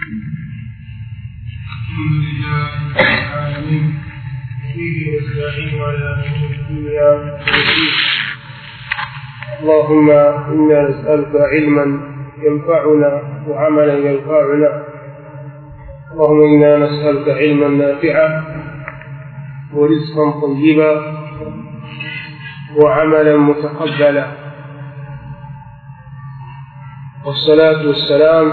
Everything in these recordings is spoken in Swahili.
الحمد لله رب العالمين به نستعين على امور الدنيا والدين. اللهم انا نسالك علما ينفعنا وعملا ينفعنا. اللهم انا نسالك علما نافعا ورزقا طيبا وعملا متقبلا. والصلاة والسلام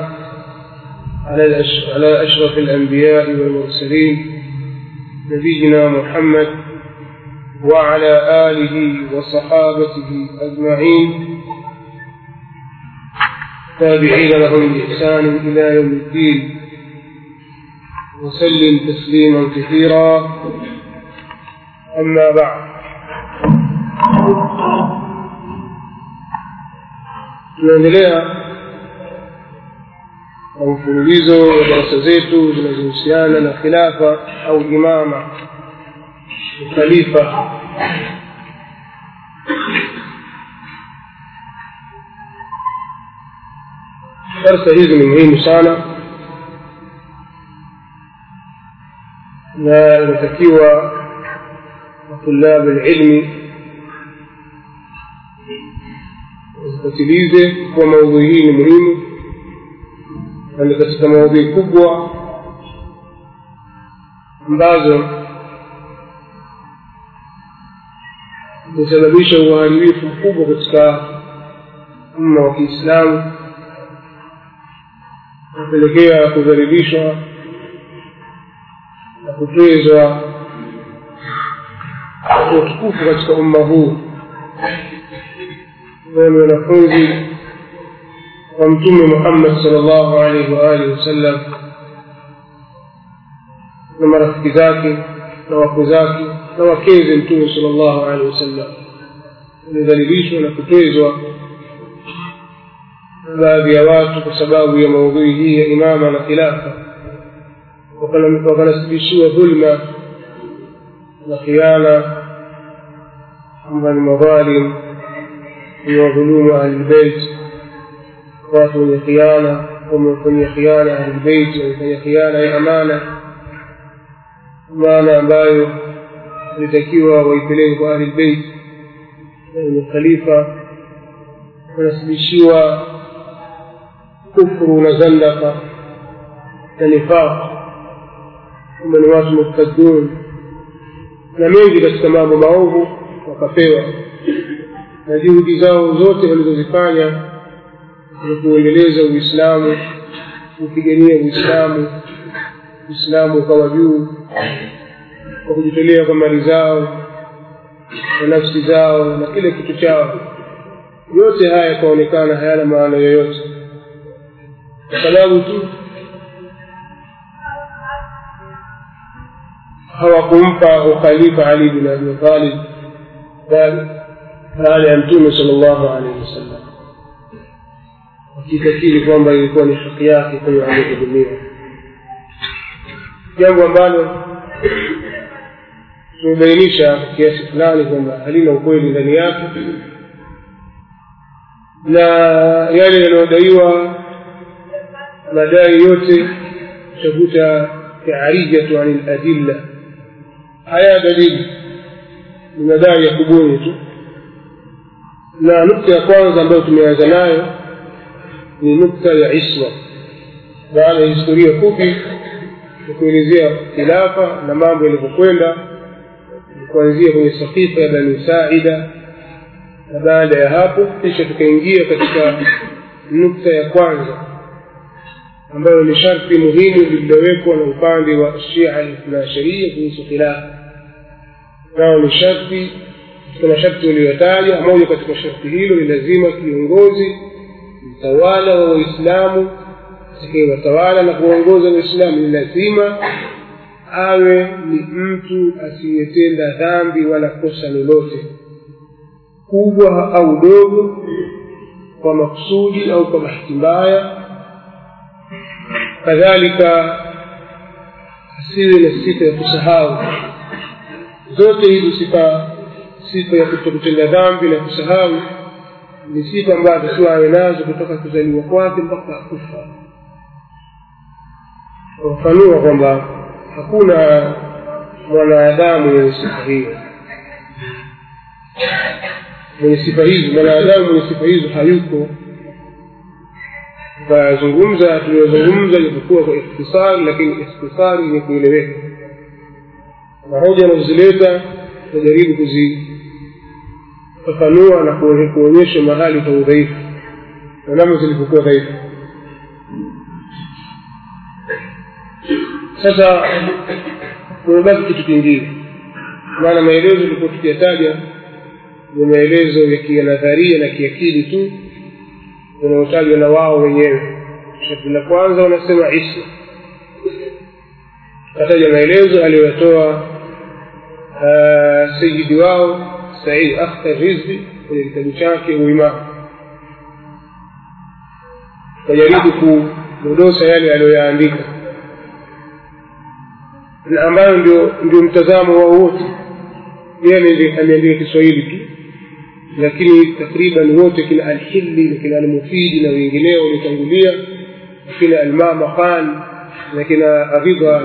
على أشرف الأنبياء والمرسلين نبينا محمد وعلى آله وصحابته أجمعين تابعين لهم بإحسان إلى يوم الدين وسلم تسليما كثيرا. أما بعد، tunaendelea na mfululizo wa darasa zetu zinazohusiana na khilafa au imama, khalifa. Darasa hizi ni muhimu sana na inatakiwa طلاب العلم wasikilize kwa maudhui hii ni muhimu, na ni katika maudhui kubwa ambazo zinasababisha uharibifu mkubwa katika umma wa Kiislamu, kupelekea kudhalilishwa na kutwezwa kwa utukufu katika umma huu. Wale wanafunzi wa Mtume Muhammad sallallahu alaihi wa alihi wasallam na marafiki zake na wako zake na wakeze Mtume sallallahu alaihi wasallam walidhalilishwa na kutwezwa baadhi ya watu kwa sababu ya maudhui hii ya imama na khilafa, wakanasibishiwa dhulma na khiana kwamba ni madhalim, ni wadhulumu ahlulbeit. Watu wenye khiana, wamefanya khiana ahlulbeit, wamefanya khiana ya amana ambayo ilitakiwa waipeleke kwa ahlulbeit. Ni khalifa wanasibishiwa kufuru na zandaka na nifaq, kama ni watu murtadun na mengi katika mambo maovu wakapewa, na juhudi zao zote walizozifanya ni kuendeleza Uislamu, kupigania Uislamu ukawa juu, kwa kujitolea kwa mali zao na nafsi zao na kile kitu chao. Yote haya yakaonekana hayana maana yoyote, kwa sababu tu hawakumpa ukhalifa Ali bin Abi Talib baada ya Mtume sallallahu alaihi wasallam, wakikiri kwamba ilikuwa ni haki yake kwa aliyehudumiwa, jambo ambalo tumebainisha kiasi fulani kwamba halina ukweli ndani yake, na yale yanayodaiwa madai yote shakuta ta'arijatu anil adilla, haya dalili ni madai ya kubuni tu. Na nukta ya kwanza ambayo tumeanza nayo ni nukta ya isma. Baada ya historia fupi kuelezea khilafa na mambo yalivyokwenda kuanzia kwenye safifa ya Bani Saida, na baada ya hapo kisha tukaingia katika nukta ya kwanza ambayo ni sharti muhimu lililowekwa na upande wa Shia al-Ithnaasharia kuhusu khilafa. Nao ni sharti, kuna sharti waliotaja. Moja katika sharti hilo ni lazima kiongozi mtawala wa Waislamu atakayewatawala na kuongoza Waislamu ni lazima awe ni mtu asiyetenda dhambi wala kosa lolote kubwa au dogo, kwa makusudi au kwa bahati mbaya. Kadhalika asiwe na sifa ya kusahau. Zote hizo sifa ya kutotenda dhambi na kusahau ni sifa ambazo tuwe nazo kutoka kuzaliwa kwake mpaka kufa. wafanua kwamba hakuna mwanadamu mwenye sifa hiyo. Mwenye sifa hizo, mwanadamu mwenye sifa hizo hayuko. Tuliyozungumza ilikuwa kwa ikhtisari, lakini ikhtisari ni kueleweka. Na hoja anazileta tajaribu kuzifafanua na kuonyesha mahali pa udhaifu na namna zilivyokuwa dhaifu. Sasa kunabaki kitu kingine, maana maelezo tulikuwa tukiyataja ni maelezo ya kinadharia na kiakili tu yanayotajwa na wao wenyewe. Sharti la kwanza wanasema isma, kataja maelezo aliyotoa sayyidi wao Said Akhtar Rizvi kwenye kitabu chake Uimamu. Kajaribu kudosa yale aliyoyaandika, na ambayo ndio mtazamo wao wote. Yeye ameandika Kiswahili tu, lakini takriban wote kina Al-Hilli na kina Al-Mufidi na wengineo walitangulia, kina Al-Mama Khan na kina Ridha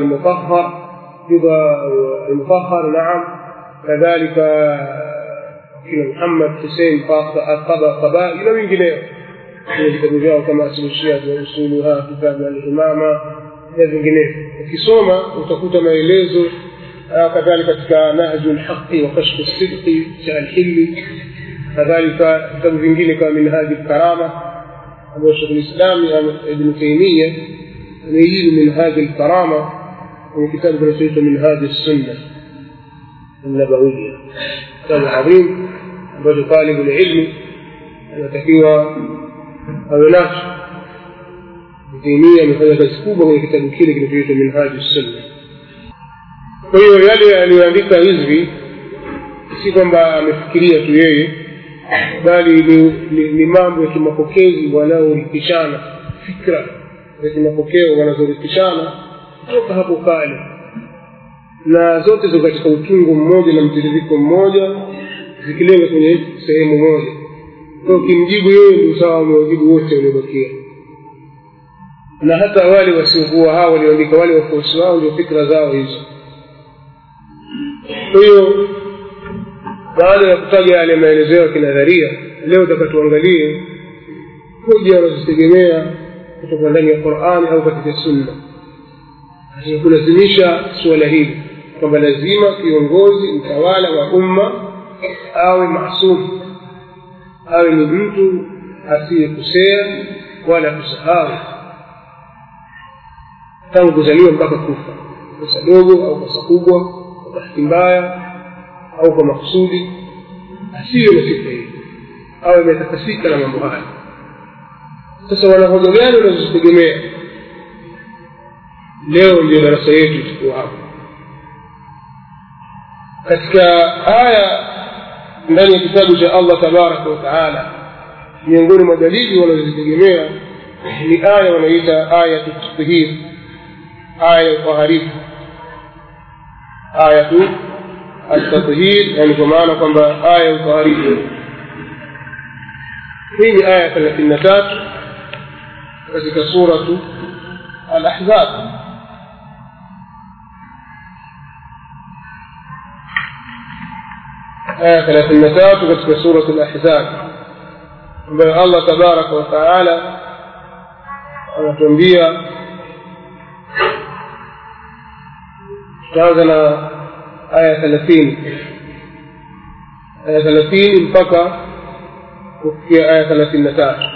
Al-Mutahhar, naam, kadhalika kina Muhammad Hussein Qabai na wengineo kwenye vitabu vyao kama Aslushia wa Usuluha, kitabu Al-Imama na vingineo. Ukisoma utakuta maelezo kadhalika katika Nahjul Haqqi wa Kashf as-Sidqi cha Al-Hilli, kadhalika vitabu vingine kama Minhaj al-Karama ambayo Sheikh al-Islam Ibn Taymiyyah amejibu Minhaj al-Karama kwenye kitabu kinachoitwa Minhaj as-Sunnah an-Nabawiyya, kitabu adhim ambacho talibul ilmi anatakiwa awe nacho. Ibn Taymiyyah amefanya kazi kubwa kwenye kitabu kile kinachoitwa Minhaj as-Sunnah. Kwa hiyo yale aliyoandika hizi si kwamba amefikiria tu yeye, bali ni mambo ya kimapokezi wanaorithishana, fikra za kimapokeo wanazorithishana kutoka hapo kale, na zote ziko katika utungo mmoja na mtiririko mmoja, zikilenga kwenye sehemu moja. Kwa hiyo kimjibu yeye ndio sawa mwajibu wote waliobakia, na hata wale wasiokuwa hao walioandika, wale wafuasi wao ndio fikra zao hizo. Kwa hiyo baada ya kutaja yale maelezo ya kinadharia, leo tutakatuangalie hoja wanazitegemea kutoka ndani ya Qur'ani au katika Sunna. Kulazimisha suala hili kwamba lazima kiongozi mtawala wa umma awe maasum, awe ni mtu asiyekosea wala kusahau tangu kuzaliwa mpaka kufa, kosa dogo au kosa kubwa, kwa bahati mbaya au kwa makusudi, asiwe na sifa hii, awe ametakasika na mambo haya. Sasa wanahoja gani wanazozitegemea? Leo ndio darasa yetu tuko hapa. Katika aya ndani ya kitabu cha Allah tabaraka wa taala, miongoni mwa dalili wanazozitegemea ni aya wanaita aya at-tathhir, aya ya taharifu, aya at-tathhir, yani kwa maana kwamba aya ya taharifu. Hii ni aya 33 katika suratu Al-Ahzab. aya 33 katika suratu Al-Ahzab, ambayo Allah tabaraka wa taala anatuambia, tutaanza na aya 30 mpaka kufikia aya 33.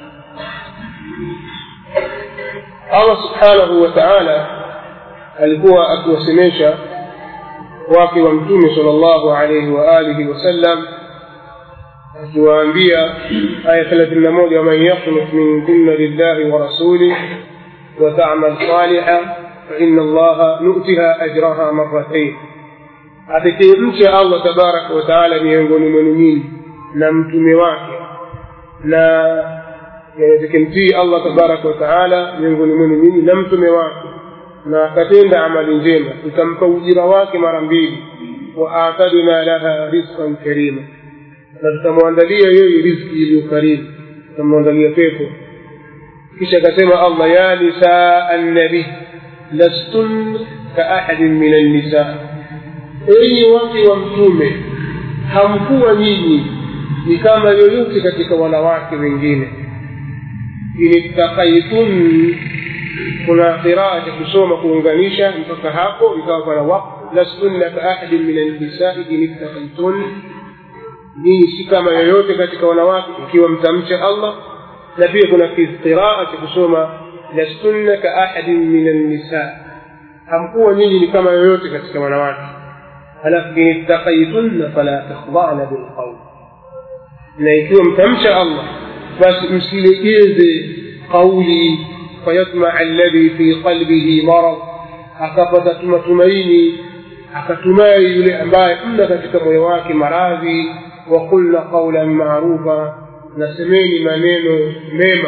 Allah subhanahu wa ta'ala alikuwa akiwasemesha wake wa Mtume sallallahu alayhi wa alihi wasallam, akiwaambia aya 31, wa man yaqnut minkunna lillahi wa rasulihi wa ta'mal salihan fa inna Allaha nu'tiha ajraha marratayn. Atakayemcha Allah tabaraka wa taala miongoni mwenu nyinyi na mtume wake, na atakayemtii Allah tabaraka wa taala miongoni mwenu nyinyi na mtume wake, na akatenda amali njema, tutampa ujira wake mara mbili. Wa atadna laha rizqan karima, na tutamwandalia yeye riziki iliyo karimu, tutamwandalia pepo. Kisha akasema Allah, ya nisaa an-nabi, lastun ka ahadin min an-nisa, enyi wake wa mtume hamkuwa nyinyi ni kama yoyote katika wanawake wengine. Inittaqaytun, kuna qiraa ya kusoma kuunganisha mpaka hapo ikawa kuna waqt lastun ka ahadin min an-nisa inittaqaytun, ni si kama yoyote katika wanawake ikiwa mtamcha Allah. Na pia kuna qiraa ya kusoma lastun ka ahadin min an-nisa, hamkuwa nyinyi ni kama yoyote katika wanawake. alafu inittaqaytun fala takhda'na bil qawl, na ikiwa mtamcha Allah basi msilegeze kauli fayatma alladhi fi qalbihi marad, akapata matumaini akatumai yule ambaye mna katika moyo wake maradhi. wa qulna qawlan ma'rufa, nasemeni maneno mema.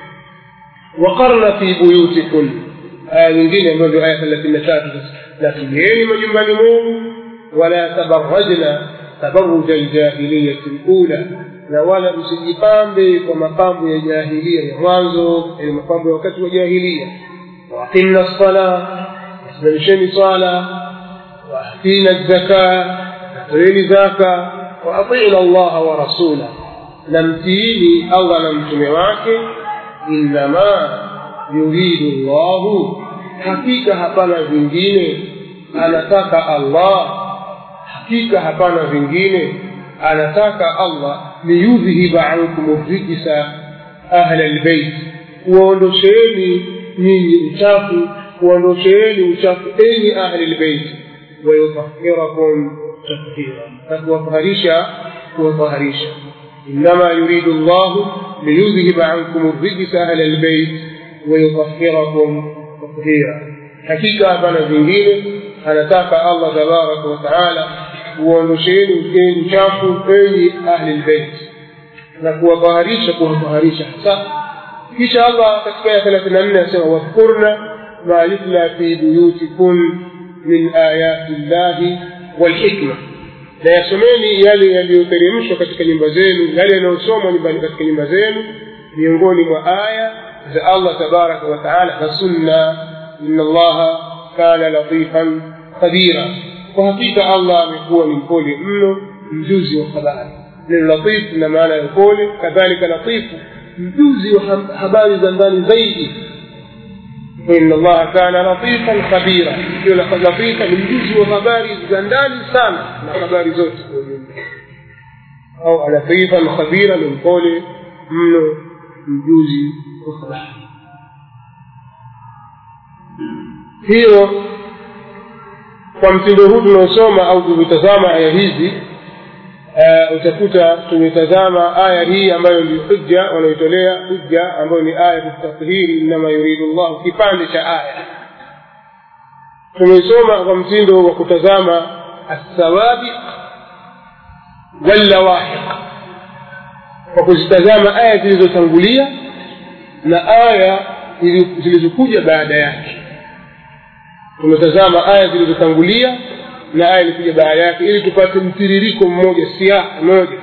waqarna fi buyutikum, aya nyingine ambayo aya 33, na tulieni majumbani mwenu. wala tabarrajna tabarruj al-jahiliyyah al-ula, na wala msijipambe kwa mapambo ya jahiliya ya mwanzo, ile mapambo ya wakati wa jahiliya. wa aqimna as-salah, simamisheni swala. wa atina az-zakah, toeni zaka. wa atiina Allah wa rasulahu, na mtiini Allah na mtume wake. innama yuridu Allah, hakika hapana vingine anataka Allah, hakika hapana vingine anataka Allah liyudhhiba ankum ar-rijsa ahla al-bayt, waondosheni nyinyi uchafu, waondosheni uchafu enyi ahli al-bayt, wa yutahhirakum tathira, tatahharisha kuwataharisha. innama yuridu Allah liyudhhiba ankum ar-rijsa ahla al-bayt wa yutahhirakum tathira, hakika hapana vingine anataka Allah tabaraka wa taala uondosheni uchafu enyi ahli albayt, na kuwataharisha hasa. kisha Allah katika aya 34 anasema wadhkurna ma yutla fi buyutikum min ayati llahi wal hikma, na yasomeni yale yaliyoteremshwa katika nyumba zenu, yale yanayosomwa nyumbani katika nyumba zenu miongoni mwa aya za Allah tabaraka wa taala na sunna. inna Allaha kana latifan khabira, kwa hakika Allah amekuwa ni mpole mno, mjuzi wa habari. Ni latif na maana ya upole, kadhalika latifu mjuzi wa habari za ndani zaidi. inna Allah kana latifan khabira, hiyo latifa ni mjuzi wa habari za ndani sana na habari zote kwa ujumla. au latifan khabira ni mpole mno, mjuzi wa habari. hiyo kwa mtindo huu tunaosoma au tumetazama aya hizi, utakuta tumetazama aya hii ambayo ni hujja, wanaitolea hujja ambayo ni aya ya tathhiri, inma yuridu Allah, kipande cha aya. Tumesoma kwa mtindo wa kutazama as-sawabiq wal lawahiq, kwa kuzitazama aya zilizotangulia na aya zilizokuja baada yake. Tumetazama aya zilizotangulia na aya ilikuja baada yake ili tupate mtiririko mmoja, siasa moja.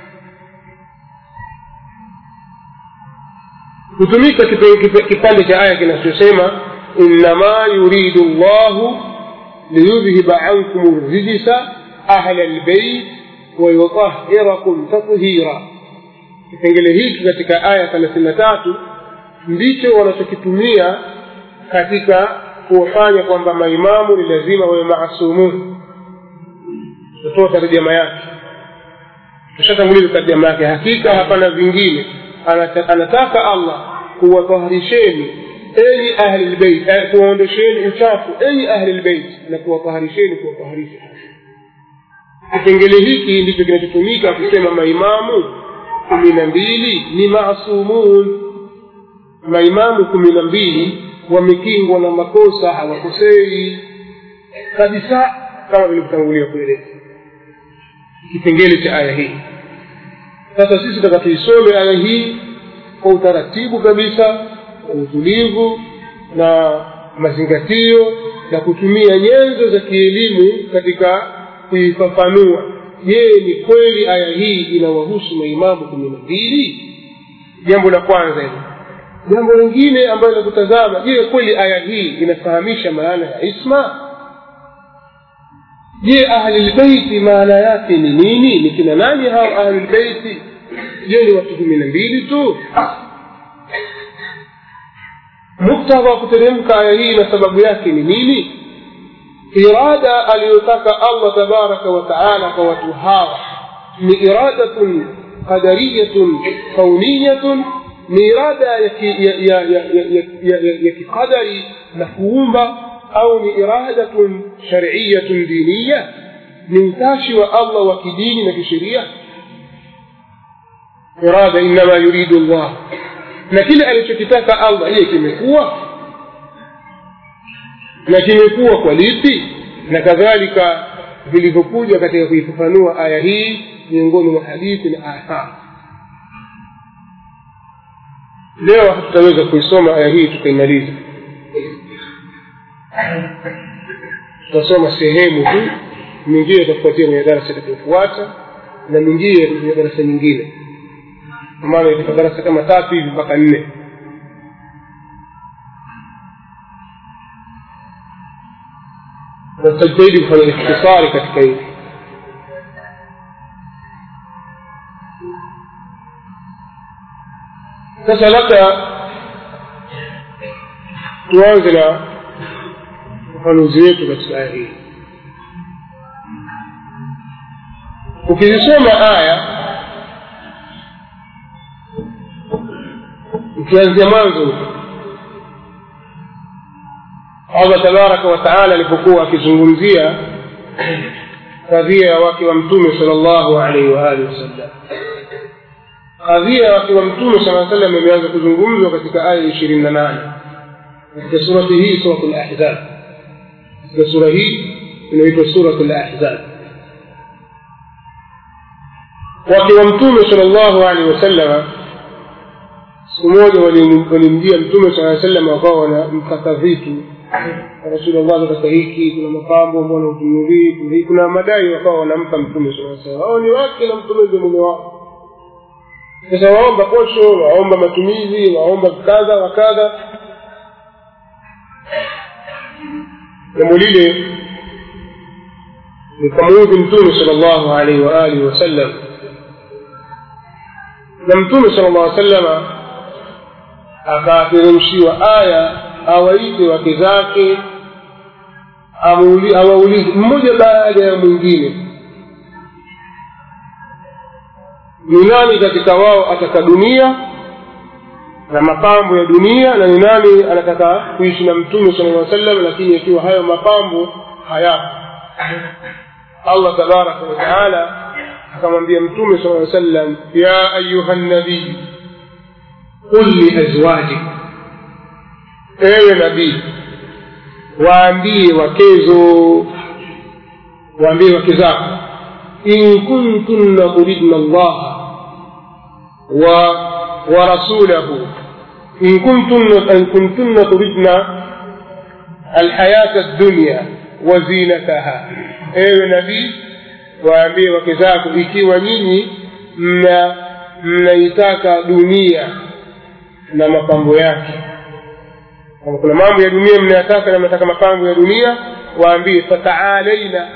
Kutumika kipande cha aya kinachosema innama yuridu Allahu liyudhhiba ankum ar-rijsa ahla al-bayt wa yutahhirakum tathira. Kipengele hiki katika aya 33 ndicho wanachokitumia katika kufanya kwamba maimamu ni lazima wawe maasumu. Tutoa tarjama yake, tushatanguliza tarjama yake. hakika hapana vingine anataka Allah kuwataharisheni enyi ahli albayt, kuondosheni uchafu enyi ahli albayt, na kuwataharisheni kuwataharisha. Kipengele hiki ndicho kinachotumika kusema maimamu 12 ni maasumun. Maimamu 12 wamekingwa na makosa, hawakosei kabisa, kama vilivyotangulia kueleza kipengele cha aya hii. Sasa sisi tutaka tuisome aya hii kwa utaratibu kabisa, kwa utulivu na mazingatio, na kutumia nyenzo za kielimu katika kuifafanua. Je, ni kweli aya hii inawahusu maimamu 12? Jambo la kwanza hili, jambo lingine ambalo tunatazama, je, kweli aya hii inafahamisha maana ya isma? Je, ahli albayt maana yake ni nini? Ni kina nani hao ahli albayt? Je, ni watu 12 tu? muktadha kuteremka aya hii na sababu yake ni nini? irada aliyotaka Allah tabaraka wa taala kwa watu hawa ni iradatun qadariyatun kauniyatun, ni irada ya kikadari na kuumba, au ni iradatun shar'iyyatun diniya, ni utashi wa Allah wa kidini na kisheria. irada inma yuridu Allah, na kile alichokitaka Allah yeye kimekuwa, na kimekuwa kwa lipi, na kadhalika vilivyokuja katika kuifafanua aya hii miongoni mwa hadithi na athari. Leo hatutaweza kuisoma aya hii tukaimaliza, tutasoma sehemu tu, nyingine tutafuatia kwenye darasa litakayofuata na nyingine kwenye darasa nyingine, kwa maana itakuwa darasa kama 3 hivi mpaka 4. Tutajitahidi kufanya ikhtisari katika hili. Sasa labda tuanze na ufafanuzi wetu katika aya hii. Ukisoma aya ukianzia mwanzo, Allah tabaraka wa taala alipokuwa akizungumzia kadhia ya wake wa Mtume sallallahu alaihi wa alihi wasallam, kadhia ya wake wa Mtume sallallahu alaihi wasallam imeanza kuzungumzwa katika aya 28 katika surati hii, suratul Ahzab. Katika sura hii inaitwa suratul Ahzab. Wake wa Mtume sallallahu alaihi wasallam siku moja walimjia Mtume sallallahu alaihi wasallam, wakawa wanamtaka vitu. Rasulullah katika hiki kuna mapambo, mbona utunurii, kuna madai wakawa wanampa Mtume sallallahu alaihi wasallam. Hao ni wake na Mtume ndio mume wao. Sasa waomba posho, waomba matumizi, waomba kadha wa kadha. Jambo lile likamuudhi Mtume sallallahu alaihi wa alihi wasallam, na Mtume sallallahu alaihi wasallam akateremshiwa aya awaite wake zake, awaulize mmoja baada ya mwingine, ni nani katika wao ataka dunia na mapambo ya dunia, na ni nani anataka kuishi na Mtume sallallahu alaihi wasallam lakini ikiwa hayo mapambo hayapo. Allah tabaraka wa taala akamwambia Mtume sallallahu alaihi wasallam, ya ayuhan nabii qul li azwajik, ewe nabii waambie wakezo, waambie wake zako, in kuntunna turidna Allah wa rasulahu, in kuntunna turidna alhayata ad-dunya wa zinataha. Ewe nabii waambie wake zako, ikiwa nyinyi mnaitaka dunia na mapambo yake, kama kuna mambo ya dunia mnayataka na mnataka mapambo ya dunia, waambie fata'alaina,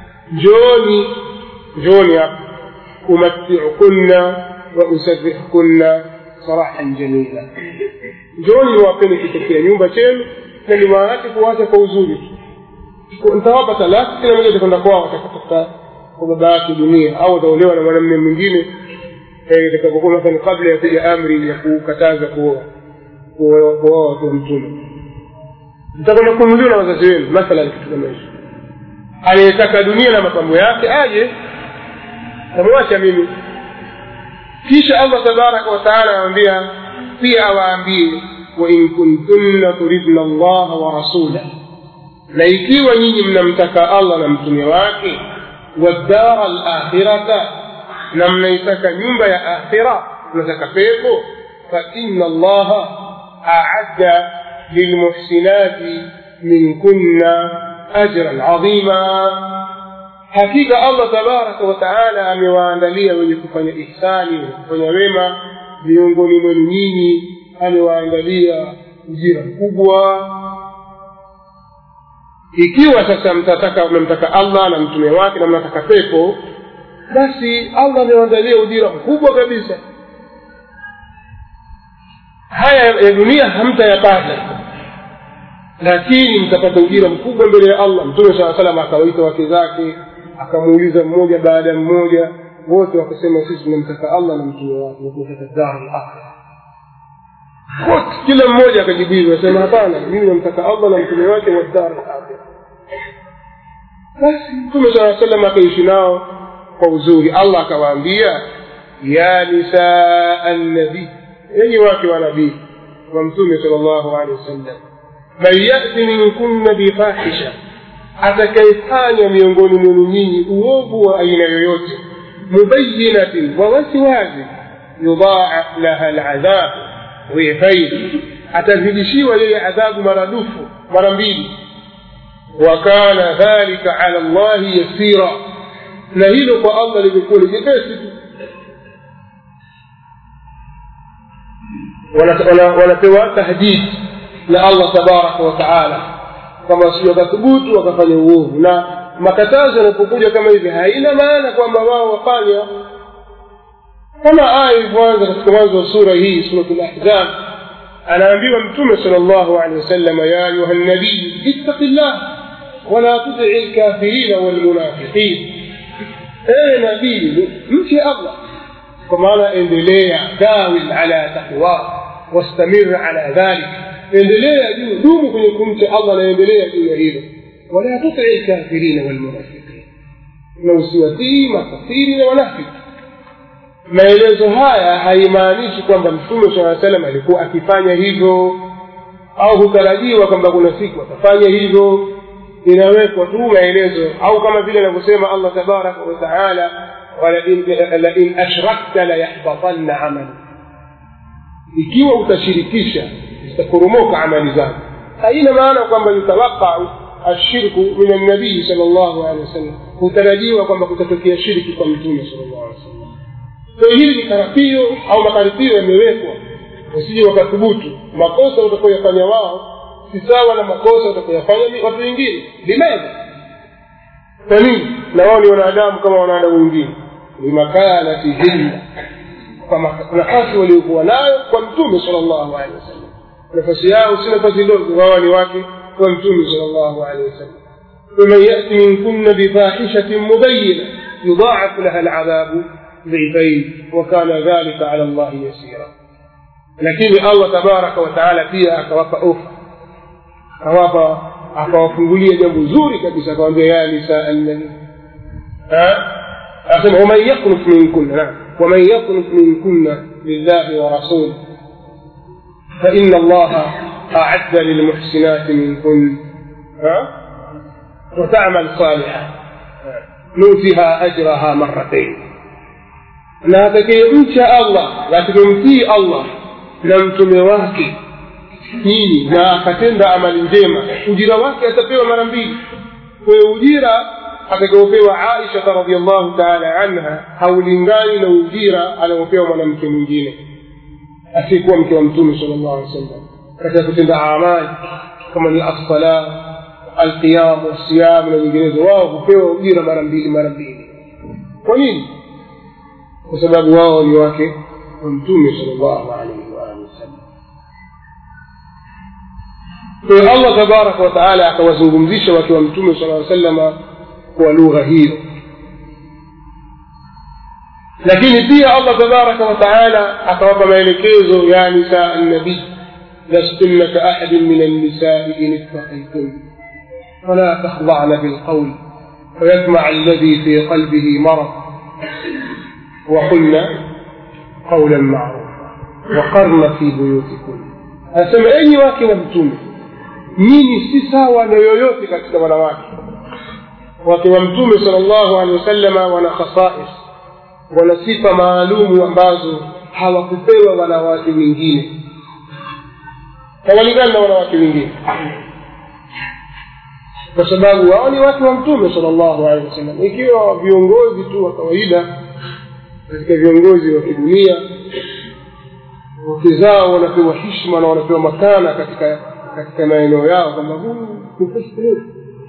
njoni hapa, umatti'ukunna wa usarrihkunna sarahan jamila, njoni niwapeni kitokea nyumba chenu na niwaache kuacha kwa uzuri. Nitawapa talaka, kila mmoja atakwenda kwao, atatafuta kwa baba yake dunia, au ataolewa na mwanamume mwingine itakapokuwa mathalan kabla ya kuja amri ya kukataza kuoa watu wa Mtume. Mtakwenda kununuliwa na wazazi wenu, mathalan kitu kama hicho. Anayetaka dunia na mapambo yake aje, tamwacha mimi. Kisha Allah tabaraka wa taala anambia pia, awaambie wa in kuntunna turidna Allah wa rasulahu, na ikiwa nyinyi mnamtaka Allah na mtume wake, wadara al-akhirata, na mnaitaka nyumba ya akhira, mnataka pepo, fa inna Allah a'adda lilmuhsinati minkunna ajran 'azima, hakika Allah tabaraka wa taala amewaandalia wenye kufanya ihsani, wenye kufanya wema miongoni mwenu nyinyi amewaandalia ujira mkubwa. Ikiwa sasa mnamtaka Allah na mtume wake na mnataka pepo, basi Allah amewaandalia ujira mkubwa kabisa. Haya ya dunia hamtayapata, lakini mtapata ujira mkubwa mbele ya Allah. Mtume sallallahu alaihi wasallam akawaita wake zake, akamuuliza mmoja baada ya mmoja, wote wakasema sisi tunamtaka Allah na mtume wake, tunataka darul akhirah. Wote kila mmoja akajibu akasema hapana, mimi namtaka Allah na mtume wake wa darul akhirah. Basi Mtume sallallahu alaihi wasallam akaishi nao kwa uzuri. Allah akawaambia, ya nisaa an-nabi, enyi wake wa nabii wa Mtume sallallahu alaihi wasallam, man ya'ti minkunna bi fahisha, atakayefanya miongoni mwenu nyinyi uovu wa aina yoyote, mubayyinatin, wa wasiwazi, yudha'af laha al-'adhab dhifayn, atazidishiwa yeye adhabu maradufu mara mbili. Wa kana dhalika 'ala Allah yasira, na hilo kwa Allah limekuwa jepesi tu. Wanapewa tahdid na Allah tabaraka wa taala kama sio wathubutu wakafanya uovu. Na makatazo yanapokuja kama hivi haina maana kwamba wao wafanya kama aya ilivyoanza katika mwanzo wa sura hii, suratul Ahzab. Anaambiwa Mtume sallallahu alaihi wasallam, ya ayuha nabii ittaqillah wala tuti'il kafirin wal munafiqin. Ewe nabii, mche Allah, kwa maana endelea, dawil ala taqwa wastamir ala dhalik, endelea dumu kwenye kumcha Allah na endelea juu ya hilo. Wala tuti'il kafirin wal munafiqin, na usiwatii makafiri na wanafiki. Maelezo haya haimaanishi kwamba Mtume sallallahu alaihi wasallam alikuwa akifanya hivyo au hutarajiwa kwamba kuna siku atafanya hivyo. Inawekwa tu maelezo, au kama vile anavyosema Allah tabaraka wa taala, wala in ashrakta la yahbatanna amalu, ikiwa utashirikisha zitaporomoka amali zako. Haina maana kwamba yutawaqqa ashirku min an-nabii sallallahu alaihi wasallam, hutarajiwa kwamba kutatokea shirki kwa Mtume sallallahu alaihi wasallam. Kwa hili ni karipio au makaripio yamewekwa, usije wakathubutu. Makosa utakayofanya wao si sawa na makosa utakayofanya watu wengine. Limadha? Kwa nini? Na wao ni wanadamu kama wanadamu wengine. Ni makana tihilla, kama nafasi waliokuwa nayo kwa Mtume sallallahu alaihi wasallam. Nafasi yao si nafasi ndogo, wao ni wake kwa Mtume sallallahu alaihi wasallam. ومن يأتي منكن بفاحشة مبينة يضاعف لها العذاب ضعفين وكان ذلك على الله يسيرا. لكن الله تبارك وتعالى فيها akawapa ofa, akawafungulia jambo zuri kabisa, akamwambia ya nisaa an-nabi, asema waman yaqnut minkunna, waman yaqnut minkunna lillahi wa rasulihi fa inna allaha a'adda lilmuhsinati minkun wa ta'mal salihan nutiha ajraha marratayn. Na atakayemcha Allah na atakayemtii Allah na mtume wake hii na akatenda amali njema, ujira wake atapewa mara mbili. Kwa ujira atakayopewa Aisha radhiallahu ta'ala anha haulingani na ujira anaopewa mwanamke mwingine asiyekuwa mke wa Mtume sallallahu alaihi wasallam katika kutenda amali kama ni as-sala, al-qiyam, as-siyam na nyinginezo. Wao hupewa ujira mara mbili. Kwa nini? Kwa sababu wao ni wake wa Mtume sallallahu alaihi wasallam. Kwa Allah tabaraka wa taala akawazungumzisha wake wa Mtume sallallahu alaihi wasallam kwa lugha hiyo. Lakini pia Allah tabaraka wa taala akawapa maelekezo, ya nisaa an-nabi lastunna ka ahadin min an-nisaa in ittaqaytum fala takhda'na bil qawl fayatma'a alladhi fi qalbihi marad wa qulna qawlan ma'rufa wa qarna fi buyutikum. Asema enyi wake wa Mtume, nyinyi si sawa na yoyote katika wanawake. Wake wa Mtume sallallahu alaihi wasallam wana khasais, wana sifa maalumu ambazo hawakupewa wanawake wengine, hawalingani na wanawake wengine, kwa sababu wao ni watu wa Mtume sallallahu alaihi wasallam. Ikiwa viongozi tu wa kawaida katika viongozi wa kidunia wakizao wanapewa heshima na wanapewa makana katika maeneo yao, kama huyu ni president,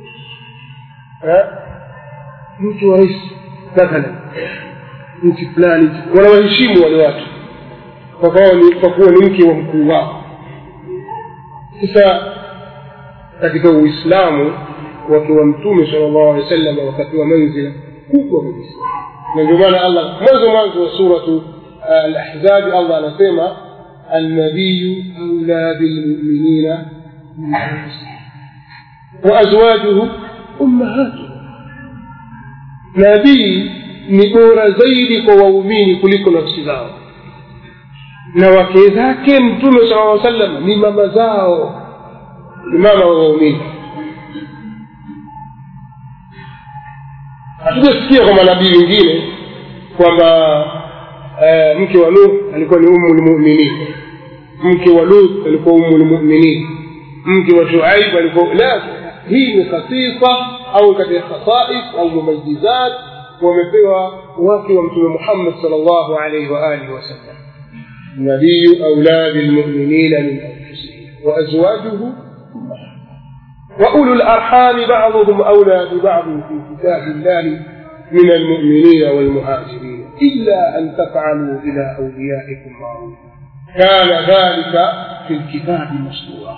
mtu wa rais mathalan, mtu fulani, wanawaheshimu wale watu kwa kuwa ni mke wa mkuu wao. Sasa katika Uislamu watu wa Mtume sallallahu alaihi wasallam wakapewa manzila kubwa kabisa, na ndio maana Allah mwanzo wa suratu al-Ahzab Allah anasema an-nabiyyu awla bil-mu'minina min anfusihim wa azwajuhu ummahatuhum, nabii ni bora zaidi kwa waumini kuliko nafsi zao, na wake zake Mtume sallallahu alaihi wasallam ni mama zao, ni mama wa waumini. Hatujasikia kwa manabii wengine kwamba mke wa Nuh alikuwa ni ummul mu'minin, mke wa Lut alikuwa ummul mu'minin, mke wa Shuaib alikuwa la. Hii ni khasisa au katika khasais au mumayyizat wamepewa wake wa Mtume Muhammad sallallahu alayhi wa alihi wasallam. Nabiyyu awla bil mu'minina min anfusihim wa azwajuhu وأولو الأرحام بعضهم أولى ببعض في كتاب الله من المؤمنين والمهاجرين إلا أن تفعلوا إلى أوليائكم معروفا كان ذلك في الكتاب مسطورا.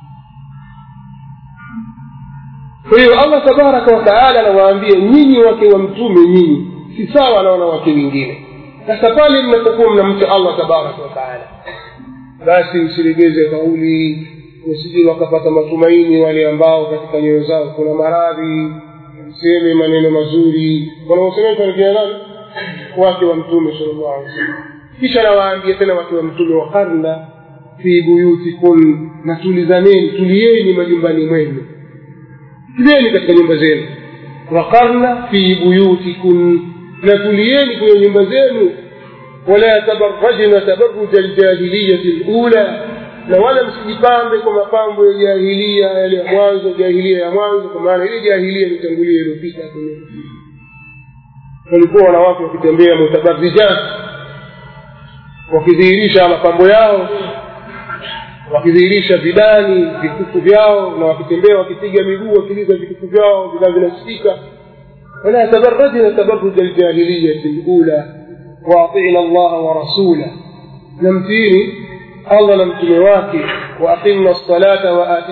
فهي الله تبارك وتعالى anawaambia nyinyi wake wa mtume, nyinyi si sawa na wanawake wengine. Sasa pale mnapokuwa mnamcha Allah tabaraka wa taala, basi msilegeze kauli, usije wakapata matumaini wale ambao katika nyoyo zao kuna maradhi, mseme maneno mazuri wanaosema kwa nani wake wa Mtume sallallahu alaihi wasallam. Kisha nawaambia tena wake wa Mtume, waqarna fi buyutikum, na tulieni majumbani mwenu, tulieni katika nyumba zenu. Waqarna fi buyutikum, na tulieni kwenye nyumba zenu. Wala tabarrajna tabarruj al-jahiliyyah al-ula, na wala msijipambe kwa mapambo ya jahiliya yale ya mwanzo, jahiliya ya mwanzo, kwa maana ile jahiliya ilitangulia iliyopita. Walikuwa wanawake wakitembea mutabarrijat, wakidhihirisha mapambo yao, wakidhihirisha vidani vikuku vyao, na wakitembea wakipiga miguu wakiliza vikuku vyao vinasikika. wala tabarrajna tabarruj al-jahiliyyah al-ula wa ati'na Allah wa rasulahu, namtini Allah na mtume wake. وأقمنا الصلاة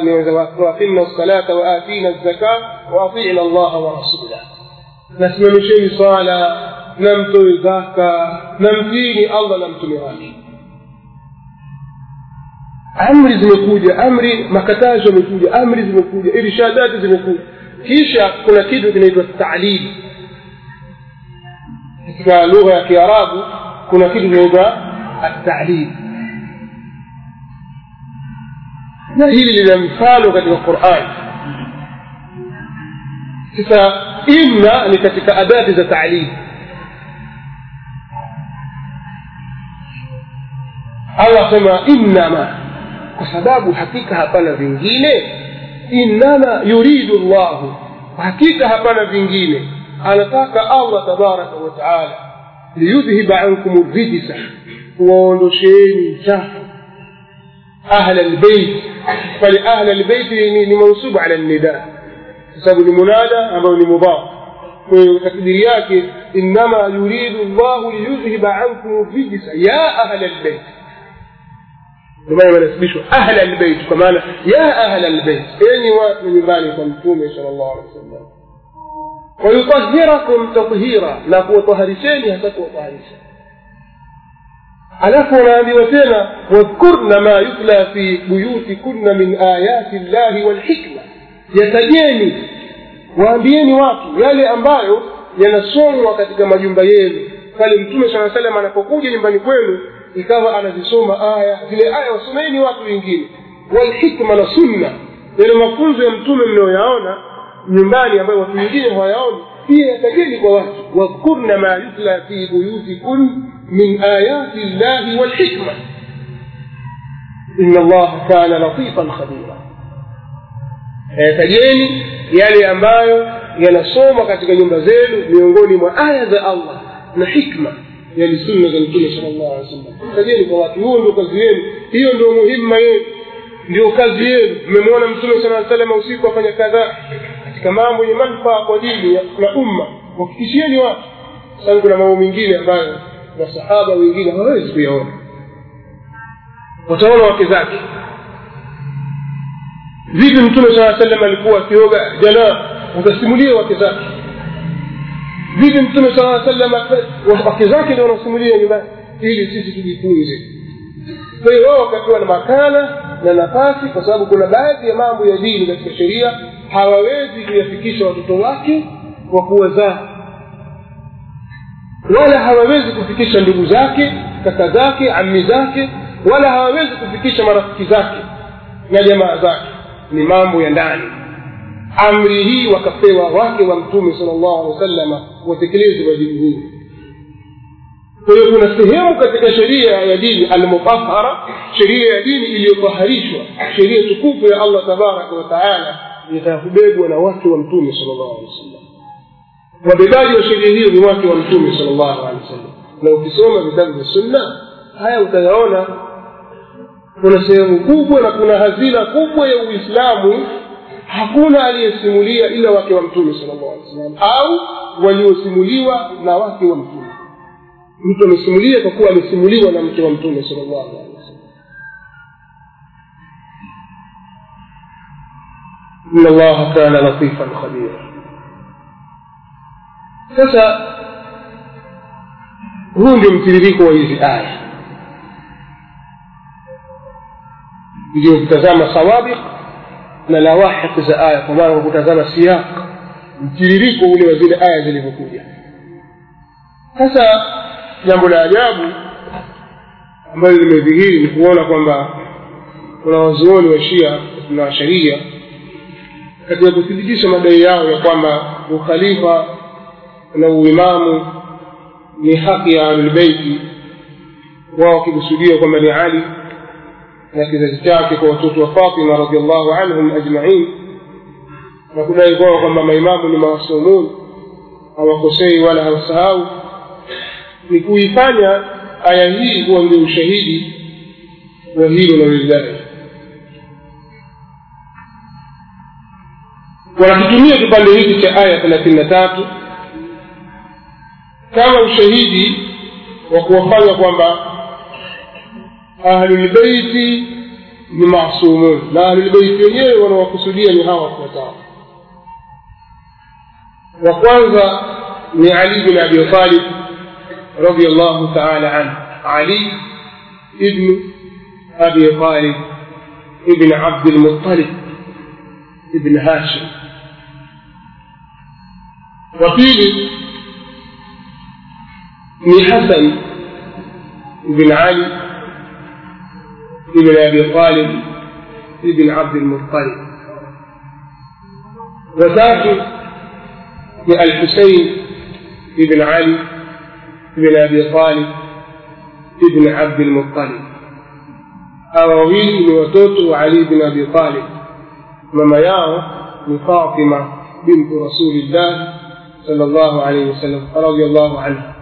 وآتينا الزكاة وأطيعنا الله ورسوله, nasimamisheni swala, namtoe zaka, namtini Allah na mtume wake. Amri zimekuja, amri makatazo yamekuja, amri zimekuja, irshadati zimekuja. Kisha kuna kitu kinaitwa ta'lil. Katika lugha ya Kiarabu kuna kitu kinaitwa at-ta'lil, na hili lina mfano katika Qur'an. Sasa inna ni katika adati za ta'lil. Allah sema innama, kwa sababu hakika hapana vingine. Innama yuridu Allah, hakika hapana vingine, anataka Allah tabaraka wa taala liyudhhiba ankum ar-rijsa, waondosheni chafu. أهل البيت، فلأهل البيت منصوب على النداء بسبب المنادى أو المضاف، وتقديريات إنما يريد الله ليذهب عنكم الرجس يا أهل البيت، لما ينسبشوا أهل البيت كمان يا أهل البيت، أي وقت من ذلكم تومي صلى الله عليه وسلم، ويطهركم تطهيرا، لا قوة طهرشين هتقوى طهرشين. alafu wanaambiwa tena wadhkurna ma yutla fi buyutikunna min ayati llahi wal hikma, yatajeni, waambieni watu yale ambayo yanasomwa katika majumba yenu. Pale Mtume sallallahu alaihi wasallam anapokuja nyumbani kwenu ikawa anazisoma aya, zile aya wasomeni watu wengine. Wal hikma na sunna, yale mafunzo ya Mtume mnayoyaona nyumbani ambayo watu wengine hawayaoni, pia yatajeni kwa watu. wadhkurna ma yutla fi buyutikunna من آيات الله والحكمة إن الله كان لطيفا خبيرا. tajeni yale ambayo yanasoma katika nyumba zenu miongoni mwa aya za Allah na hikma, yani sunna za Mtume sallallahu alaihi wasallam. Kajeni kwa watu, huo ndio kazi yenu, hiyo ndio muhimu yenu, ndio kazi yenu. Mmemwona Mtume sallallahu alaihi wasallam usiku afanya kadhaa katika mambo yenye manufaa kwa dini na umma, wafikishieni watu. Sasa kuna mambo mengine ambayo masahaba wengine hawawezi kuyaona. Wataona wake zake. Vipi Mtume sallallahu alaihi wasallam alikuwa akioga janaba, utasimulia wake zake. Vipi Mtume sallallahu alaihi wasallam wake zake ndio wanasimulia nyumbani, ili sisi tujifunze. Kwa hiyo wao wakapewa na makala na nafasi, kwa sababu kuna baadhi ya mambo ya dini katika sheria hawawezi kuyafikisha watoto wake wa kuwazaa, wala hawawezi kufikisha ndugu zake, kaka zake, ammi zake, wala hawawezi kufikisha marafiki zake na jamaa zake. Ni mambo ya ndani. Amri hii wakapewa wake wa Mtume sallallahu alaihi wasallam watekeleze wajibu huu. Kwa hiyo kuna sehemu katika sheria ya dini al-mutahhara, sheria ya dini iliyotaharishwa, sheria tukufu ya Allah tabaraka wa taala, itakubebwa na watu wa Mtume sallallahu alaihi wasallam. Wabebaji wa sheria hiyo ni watu wa Mtume sallallahu alaihi wasallam. Na ukisoma vitabu vya sunna haya utayaona kuna sehemu kubwa na kuna hazina kubwa ya Uislamu hakuna aliyesimulia ila wake wa Mtume sallallahu alaihi wasallam, au waliosimuliwa na wake wa Mtume. Mtu amesimulia kwa kuwa amesimuliwa na mke wa Mtume sallallahu alaihi wasallam. Inna Allaha kana latifan khabira. Sasa huu ndio mtiririko wa hizi aya. Ndio kutazama sawabiq na lawahik za aya, kwa maana kutazama siyaq, mtiririko ule wa zile aya zilivyokuja. Sasa jambo la ajabu ambalo limedhihiri ni kuona kwamba kuna wazuoni wa Shia na Sharia katika kuthibitisha madai yao ya kwamba ukhalifa na uimamu ni haki ya Ahlul Baiti, wao wakikusudia kwamba ni Ali na kizazi chake kwa watoto wa Fatima radhiallahu anhum ajma'in, na kudai kwamba maimamu ni maasumun, hawakosei wala hawasahau. Ni kuifanya aya hii kuwa ndio ushahidi wa hilo na lidai. Wanakitumia kipande hiki cha aya 33 kama ushahidi wa kuwafanya kwamba Ahlul Baiti ni maasumun, na Ahlul Baiti wenyewe wanawakusudia ni hawa wafuatao. Wa kwanza ni Ali bin Abi Talib radiyallahu ta'ala anhu. Ali ibn Abi Talib ibn Abd al-Muttalib ibn Hashim. Wa pili ni Hasan ibn Ali ibn Abi Talib ibn Abd al-Muttalib. Wa tatu ni Al-Husayn ibn Ali ibn Abi Talib ibn Abd al-Muttalib. Hawa wawili ni watoto wa Ali ibn Abi Talib. Mama yao ni Fatima binti Rasulillah sallallahu alayhi wasallam radiyallahu anha.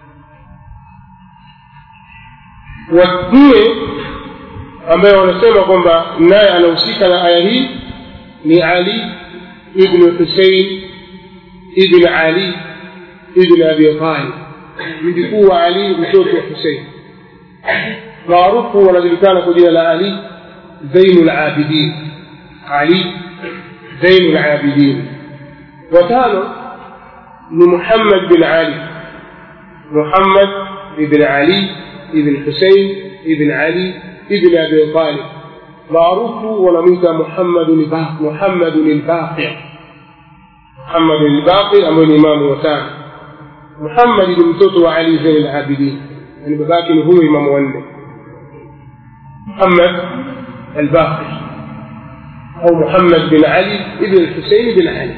Wengine ambaye wanasema kwamba naye anahusika na aya hii ni Ali ibn Husayn ibn Ali ibn Abi Talib, mjukuu wa Ali mtoto wa Husayn, maarufu wanajulikana kwa jina la Ali Zainul Abidin. Ali Zainul Abidin. Watano ni Muhammad bin Ali, Muhammad ibn Ali ibn Husayn ibn Ali ibn Abi Talib, maarufu wanamwita Muhammad al-Baqir. Muhammad al-Baqir ambaye ni imamu wa tano. Muhammad ni mtoto wa Ali Zainul Abidin, yani babake ni huyo imamu wa nne, Muhammad al-Baqir au Muhammad bin Ali ibn Husayn bin Ali.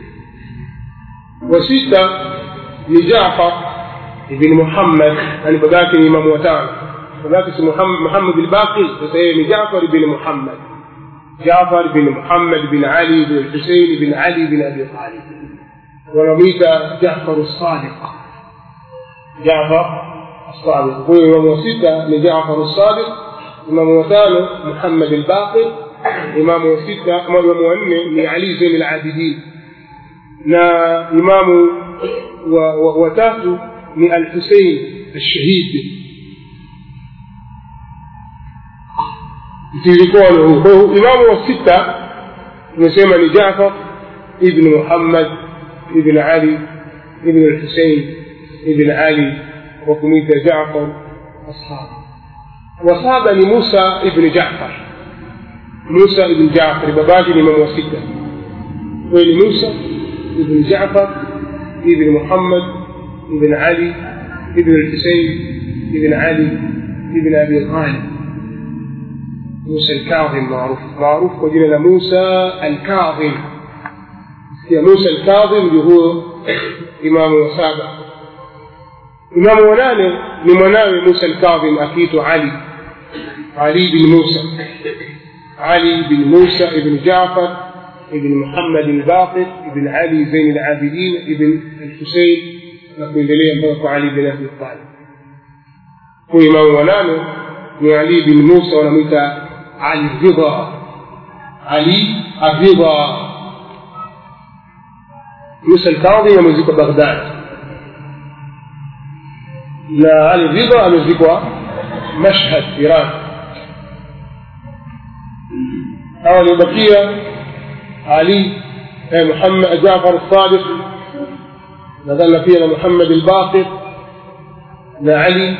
Wasita ni Jaafar ibn Muhammad, yani babake ni imamu wa tano. babake si Muhammad al-Baqir, sasa yeye ni Jaafar ibn Muhammad, Jaafar ibn Muhammad bin Ali ibn Husayn bin Ali bin Abi Talib. Wanamwita Jaafar as-Sadiq, Jaafar الصادق. هو إمام الستة لجعفر الصادق، إمام وثاني محمد الباقر، إمام الستة إمام لعلي زين العابدين، نا إمام وتاتو للحسين الشهيد. تلقونه هو إمام الستة نسمى لجعفر ابن محمد ابن علي ابن الحسين ابن علي وكميت جعفر الصادق. وصاب لموسى ابن جعفر، موسى ابن جعفر باباجي الإمام الستة، ولموسى ابن جعفر ابن محمد ابن علي ابن الحسين ابن علي ابن أبي طالب. موسى الكاظم معروف وجينا موسى الكاظم. يا موسى الكاظم اللي هو إمام وسابع. إمام ونانه لمناوي موسى الكاظم أكيد علي بن موسى، علي بن موسى ابن جعفر ابن محمد الباقر ابن علي زين العابدين ابن الحسين نقول لي علي بن أبي طالب. هو إمام ونانه علي بن موسى ونميت علي الرضا، علي الرضا. موسى الكاظم يمزق بغداد، لا علي الرضا يمزق مشهد إيران. أول بقية علي محمد جعفر الصادق، نزلنا فينا محمد الباقر، لا علي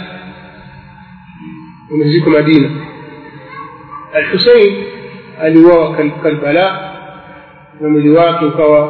يمزق مدينة. الحسين اللواء كالبلاء وملواء كوا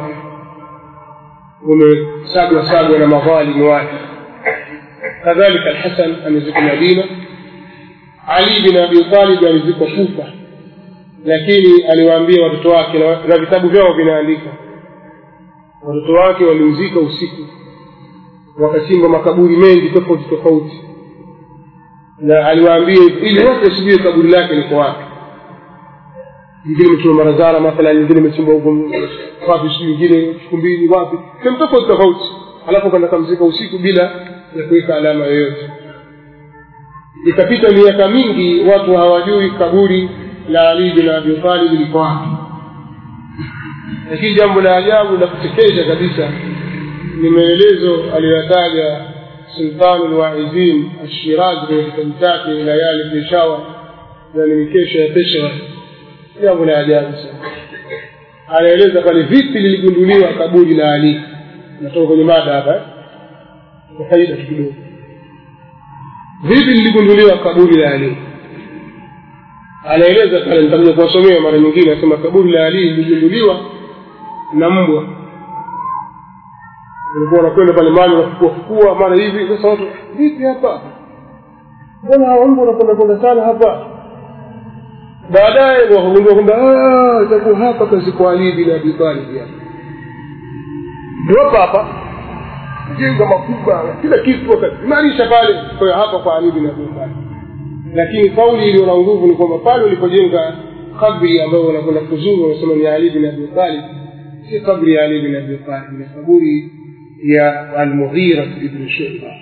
ومساق مظالم واحد. كذلك الحسن أمزق مدينة. علي بن أبي طالب أمزق كوفة، lakini aliwaambia watoto wake na vitabu vyao vinaandika watoto wake walimzika usiku, wakachimba makaburi mengi tofauti tofauti, na aliwaambia ili wote wasijue kaburi lake liko wapi. Nyingine imechimba Marazara mathalan, nyingine imechimba huko wapi, nyingine Kumbini wapi, sehemu tofauti tofauti, alafu kwenda kumzika usiku bila ya kuweka alama yoyote. Ikapita miaka mingi watu hawajui kaburi la Ali bin Abi Talib liko wapi. Lakini jambo la ajabu la kuchekesha kabisa ni maelezo aliyotaja Sultan al-Waizin al-Shirazi katika kitabu chake Layali Peshawar, na ni mikesha ya Peshawar. Jambo la ajabu sana, anaeleza pale vipi liligunduliwa kaburi la Ali. Natoka kwenye mada hapa kwa faida kidogo. Vipi liligunduliwa kaburi la Ali? Anaeleza pale, nitakuja kuwasomea mara nyingine. Anasema kaburi la Ali liligunduliwa na mbwa. Walikuwa wanakwenda pale mali wanafukua mara hivi. Sasa watu, vipi hapa? Mbona hao mbwa wanakwenda sana hapa? Baadaye wakagundua kwamba itakuwa hapa kazi kwa Ali bin Abi Talib hapa. Ndio hapa jengo makubwa kila kitu wakimaanisha pale kwa hapa kwa Ali bin Abi Talib. Lakini kauli ile ina nguvu ni kwamba pale walipojenga kabri ambayo wanakwenda kuzuru wanasema ni Ali bin Abi Talib, si kabri ya Ali bin Abi Talib, ni kaburi ya Al-Mughira ibn Shu'bah.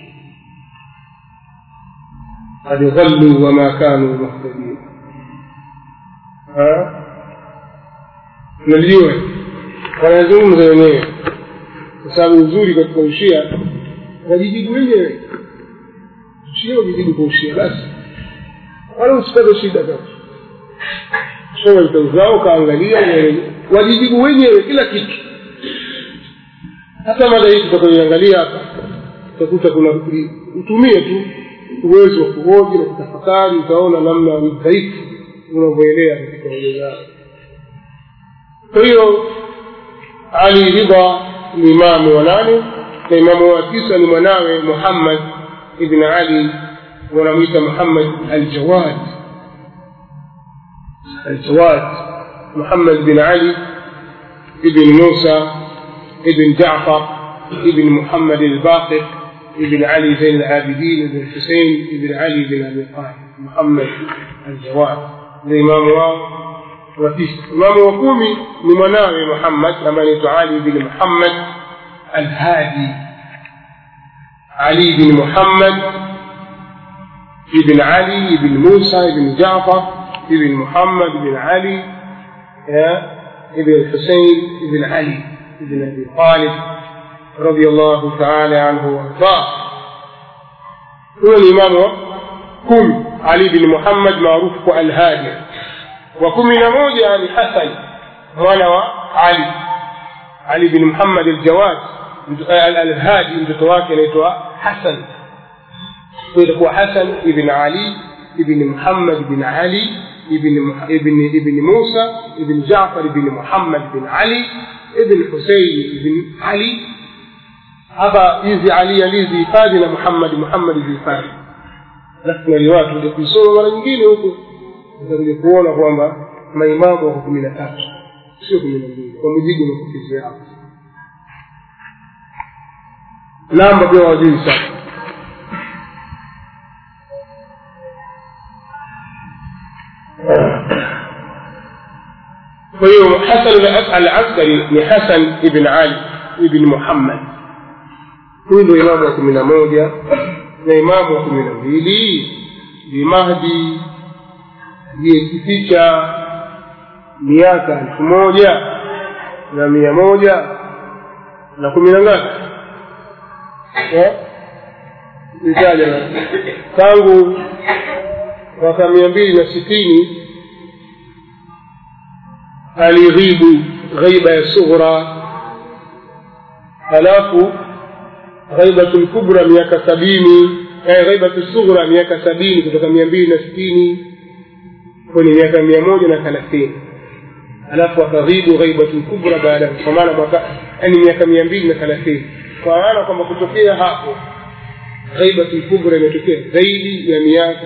قد ضلوا وما كانوا مهتدين. Ndio wanazungumza wenyewe, kwa sababu uzuri katika ushia wajijibu wenyewe. Ushia wajijibu kwa ushia basi, wala usipate shida kabisa. Soma vitabu zao kaangalia, wajijibu wenyewe kila kitu. Hata mada hii tutakayoangalia hapa utakuta kuna utumie tu uwezo wa kuhoji na kutafakari, utaona namna dhaifu unavyoelea katika hoja zao. Kwa hiyo Ali Ridha ni imamu wa 8 na imamu wa 9 ni mwanawe Muhammad ibn Ali, wanamuita Muhammad al-Jawad. al-Jawad Muhammad bin Ali ibn Musa ibn Ja'far ibn Muhammad al-Baqir ibn Ali Zain al-Abidin ibn Hussein ibn Ali bin Abi Talib. Muhammad al-Jawad ni imamu wao wa 9. Imamu wa 10 ni mwanawe Muhammad ambaye ni Ali bin Muhammad al-Hadi. Ali bin Muhammad ابن علي ابن موسى ابن جعفر ابن محمد ابن علي ابن الحسين ابن علي ابن أبي طالب رضي الله تعالى عنه وارضاه. هو الإمام كم علي بن محمد معروف الهادي. وكمنا موجة لحسن مولى علي بن محمد الجواد الهادي متواكل يتوى حسن. فيقول حسن ابن علي ابن محمد بن علي ابن موسى ابن جعفر ابن محمد بن علي ابن حسين ابن علي. هذا يزي علي يزي فادنا محمد يزي فادي. لكن الروايات اللي kusoma mara nyingine huko ndio kuona kwamba maimamu wa 13 sio 12 kwa mujibu wa mapokezi yao. Namba pia wajui sana. Kwa hiyo Hasan al-Askari ni Hasan ibn Ali ibn Muhammad. Huyu ndio imamu wa 11 na imamu wa 12 ni Mahdi aliyeficha miaka 1110 ngapi? Itaja tangu mwaka 260 alighibu ghaiba ya sughra, halafu ghaibatul kubra miaka 70, ghaibatul sughra miaka 70 kutoka 260 kwa miaka 130, halafu akaghibu ghaibatul kubra baada kwa maana mwaka miaka 230. kwa maana kwamba kutokea hapo ghaibatul kubra imetokea zaidi ya miaka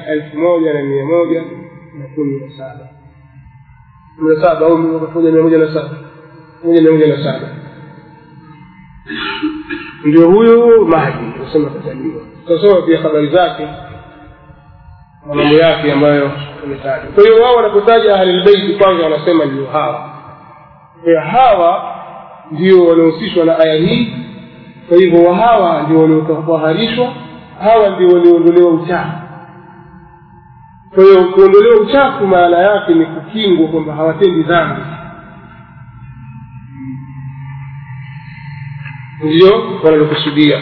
1117 au 107 ndio huyo Mahdi tunasema kazaliwa. Tutasoma pia habari zake na mambo yake ambayo tumetaja. Kwa hiyo wao wanapotaja ahli albayt kwanza wanasema ndio hawa ndio waliohusishwa na aya hii. Kwa hivyo hawa ndio waliotaharishwa, hawa ndio walioondolewa uchafu. Kwa hiyo kuondolewa uchafu maana yake ni kukingwa kwamba hawatendi dhambi. Ndio wanalokusudia.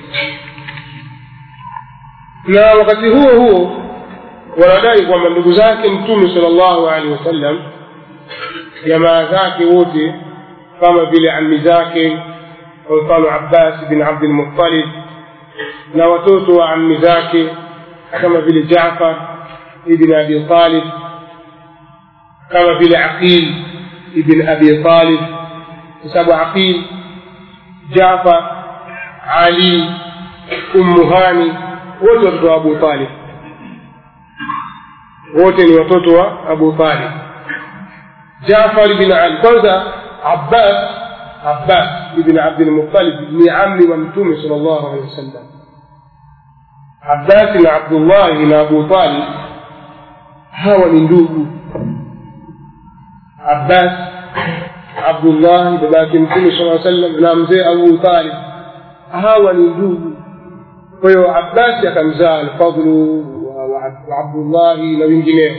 Na wakati huo wanadai kwamba ndugu zake Mtume sallallahu alaihi wasallam, jamaa zake wote kama vile ammi zake kwa mfano Abbas ibn Abdul Muttalib na watoto wa ammi zake kama vile Jaafar ibn Abi Talib, kama vile Aqil ibn Abi Talib, kwa sababu Aqil, Jaafar, Ali, Hani wote watoto wa Abu Talib, wote ni watoto wa Abu Talib. Jaafar ibn Ali kwanza Abbas ibn Abdul Muttalib ni ammi wa Mtume sallallahu alaihi wasallam. Abbas na Abdullah na Abu Talib hawa ni ndugu. Abbas Abdullah babake Mtume sallallahu alaihi wasallam na mzee Abu Talib hawa ni ndugu. Kwa hiyo Abbas akamzaa al-Fadl wa Abdullah na wengineo.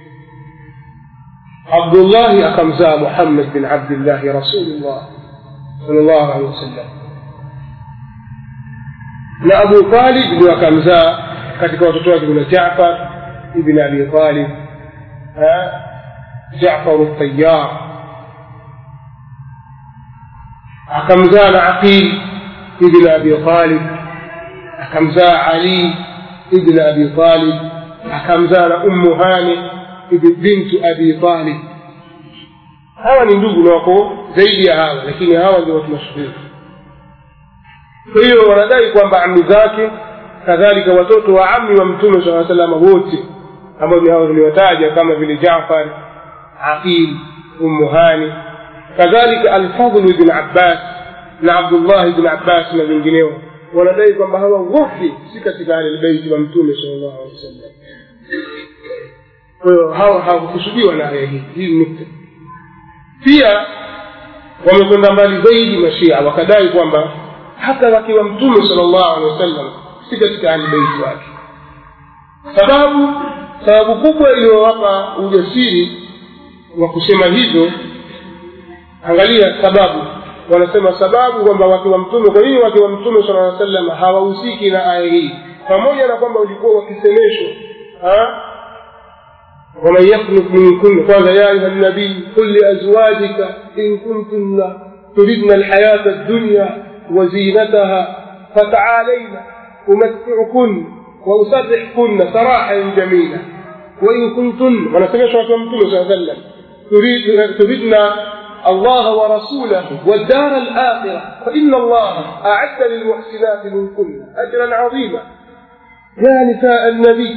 Abdullah akamzaa Muhammad bin Abdullah Rasulullah sallallahu alaihi wasallam. Na Abu Talib ndio akamzaa katika watoto wake kuna Jaafar ibn Abi Talib, Jaafar al-Tayyar, akamzaa na Aqil ibn Abi Talib, akamzaa Ali ibn Abi Talib, akamzaa na Hani bint Abi Talib. Hawa ni ndugu na wako zaidi ya hawa, lakini hawa ndio watu mashuhuri. Kwa hiyo wanadai kwamba ammi zake kadhalika watoto wa ammi wa Mtume sallallahu alaihi wasallam wote ambao ni hao tuliwataja kama vile Jaafar, Aqil, Hani, kadhalika al-Fadl ibn Abbas na Abdullah ibn Abbas na wengineo, wanadai kwamba hawa wote si katika al-Bayt wa Mtume sallallahu alaihi wasallam. Kwa hiyo hawa hawakusudiwa na aya hii. Hii nukta. Pia wamekwenda mbali zaidi Mashia, wakadai kwamba hata wakiwa Mtume sallallahu alaihi wasallam si katika al-Bayt wake. sababu kubwa iliyowapa ujasiri wa kusema hivyo, angalia sababu. Wanasema sababu kwamba watu wa mtume, kwa nini watu wa mtume sallallahu alaihi wasallam hawahusiki na aya hii, pamoja na kwamba walikuwa wakisemeshwa ومن يخلق منكن قال يا أيها النبي قل لأزواجك إن كنتن تردن الحياة الدنيا وزينتها فتعالينا أمتعكن وأسرحكن سراحا جميلا وإن كنتن ونسمع شو أكلم صلى الله عليه وسلم تردن الله ورسوله والدار الآخرة فإن الله أعد للمحسنات منكن أجرا عظيما. يا نساء النبي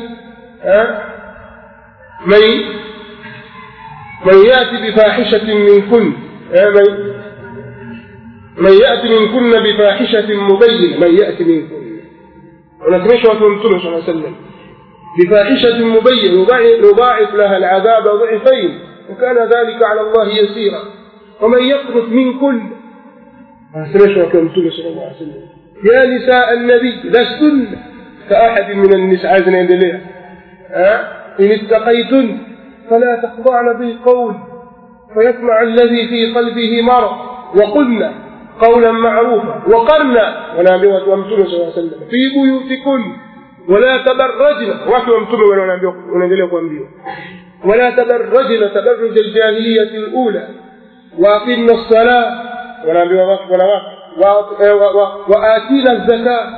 من يأتي بفاحشة منكن من يأتي منكن بفاحشة مبين من يأتي منكن ونسمعش وكم صلى الله عليه وسلم بفاحشة مبين نضاعف لها العذاب ضعفين وكان ذلك على الله يسيرا. ومن يقنط منكن ونسمعش وكم صلى الله عليه وسلم يا نساء النبي لستن كأحد من النساء عايزين يدليها إن اتقيتن فلا تخضعن بالقول فيسمع الذي في قلبه مرض وقلنا قولا معروفا وقرنا ونبيوة وامتنوا صلى الله عليه وسلم في بيوتكن ولا تبرجن ولا تبرجن تبرج الجاهلية الأولى وأقمنا الصلاة وآتينا الزكاة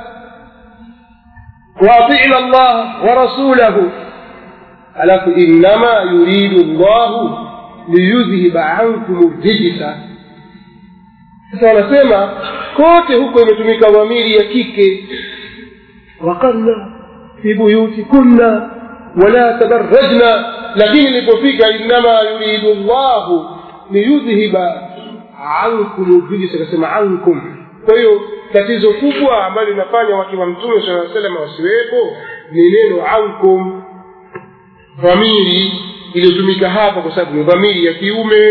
وأطعنا الله ورسوله alafu inma yuridu Allah liyudhhiba ankum ar-rijsa. Sasa wanasema kote huko imetumika dhamiri ya kike, waqarna fi buyutikunna wala tabarrajna, lakini ilipofika inma yuridu Allah liyudhhiba ankum ar-rijsa kasema ankum. Kwa hiyo tatizo kubwa ambalo linafanya watu wa Mtume sallallahu alaihi wasallam wasiwepo ni neno ankum. Dhamiri iliyotumika hapa kwa sababu ni dhamiri ya kiume.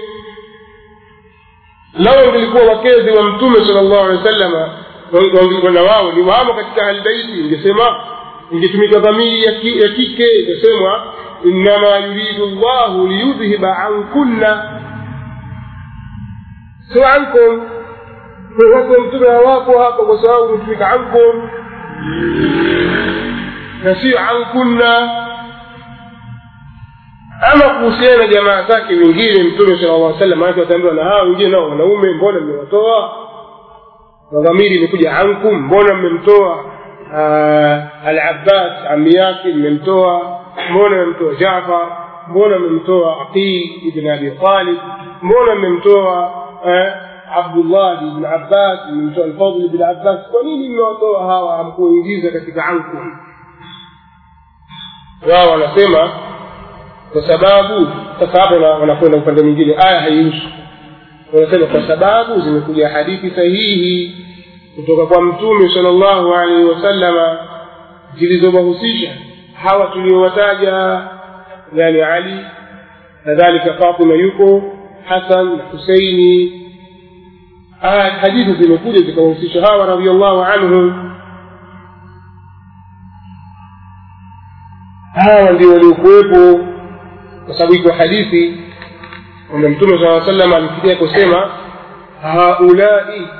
Lao ilikuwa wakezi wa Mtume sallallahu alaihi wasallam na wao ni wao katika albaiti, ingesema ingetumika dhamiri ya kike, ingesema inma yuridu Allahu liyudhhiba ankunna sio ankum. Kwa Mtume hawapo hapa kwa sababu imetumika ankum na sio ankunna. Ama kuhusiana na jamaa zake wengine Mtume sallallahu alaihi wasallam ataambiwa na hao wengine nao wanaume, mbona mmewatoa? Na dhamiri imekuja ankum, mbona mmemtoa Al-Abbas ammi yake, mmemtoa? Mbona mmemtoa Jaafar? mbona mmemtoa Aqil ibn Abi Talib, mbona mmemtoa Abdullah ibn Abbas, mmemtoa Al-Fadl ibn Abbas, kwa nini mmewatoa hawa hamkuingiza katika ankum? Wao wanasema kwa sababu wanakwenda upande mwingine, aya haihusu. Wanasema kwa sababu zimekuja hadithi sahihi kutoka kwa Mtume sallallahu alaihi wasallam zilizowahusisha hawa tuliowataja, yani Ali, kadhalika Fatima yuko, Hasan na Husaini. Hadithi zimekuja zikawahusisha hawa radhiyallahu anhum. Hawa ndio waliokuwepo, kwa sababu iko hadithi kwamba Mtume sallallahu alaihi wasallam alifikia kusema haulai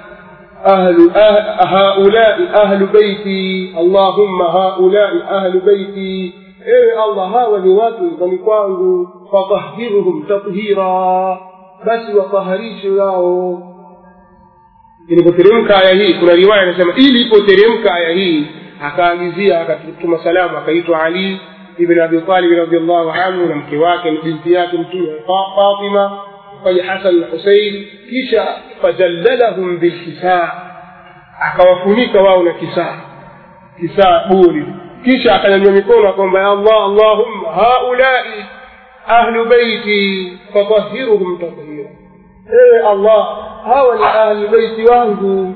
ahlu baiti, Allahumma haulai ahlu baiti, ewe Allah hawa ni watu nyumbani kwangu, fatahhiruhum tathira, basi wataharishe wao. Ilipoteremka aya hii, kuna riwaya inasema ilipoteremka aya hii akaagizia, akatuma salamu, akaitwa Ali ibn Abi Talib radhiyallahu anhu na mke wake na binti yake Mtume Fatima, kwa Hasan na Husain, kisha fajallalahum bilkisaa, akawafunika wao na kisaa buri, kisha akanyanyua mikono akamwambia Allah, Allahumma haulai ahlu baiti fatahhiruhum tathira, ewe Allah hawa ni ahlu baiti wangu,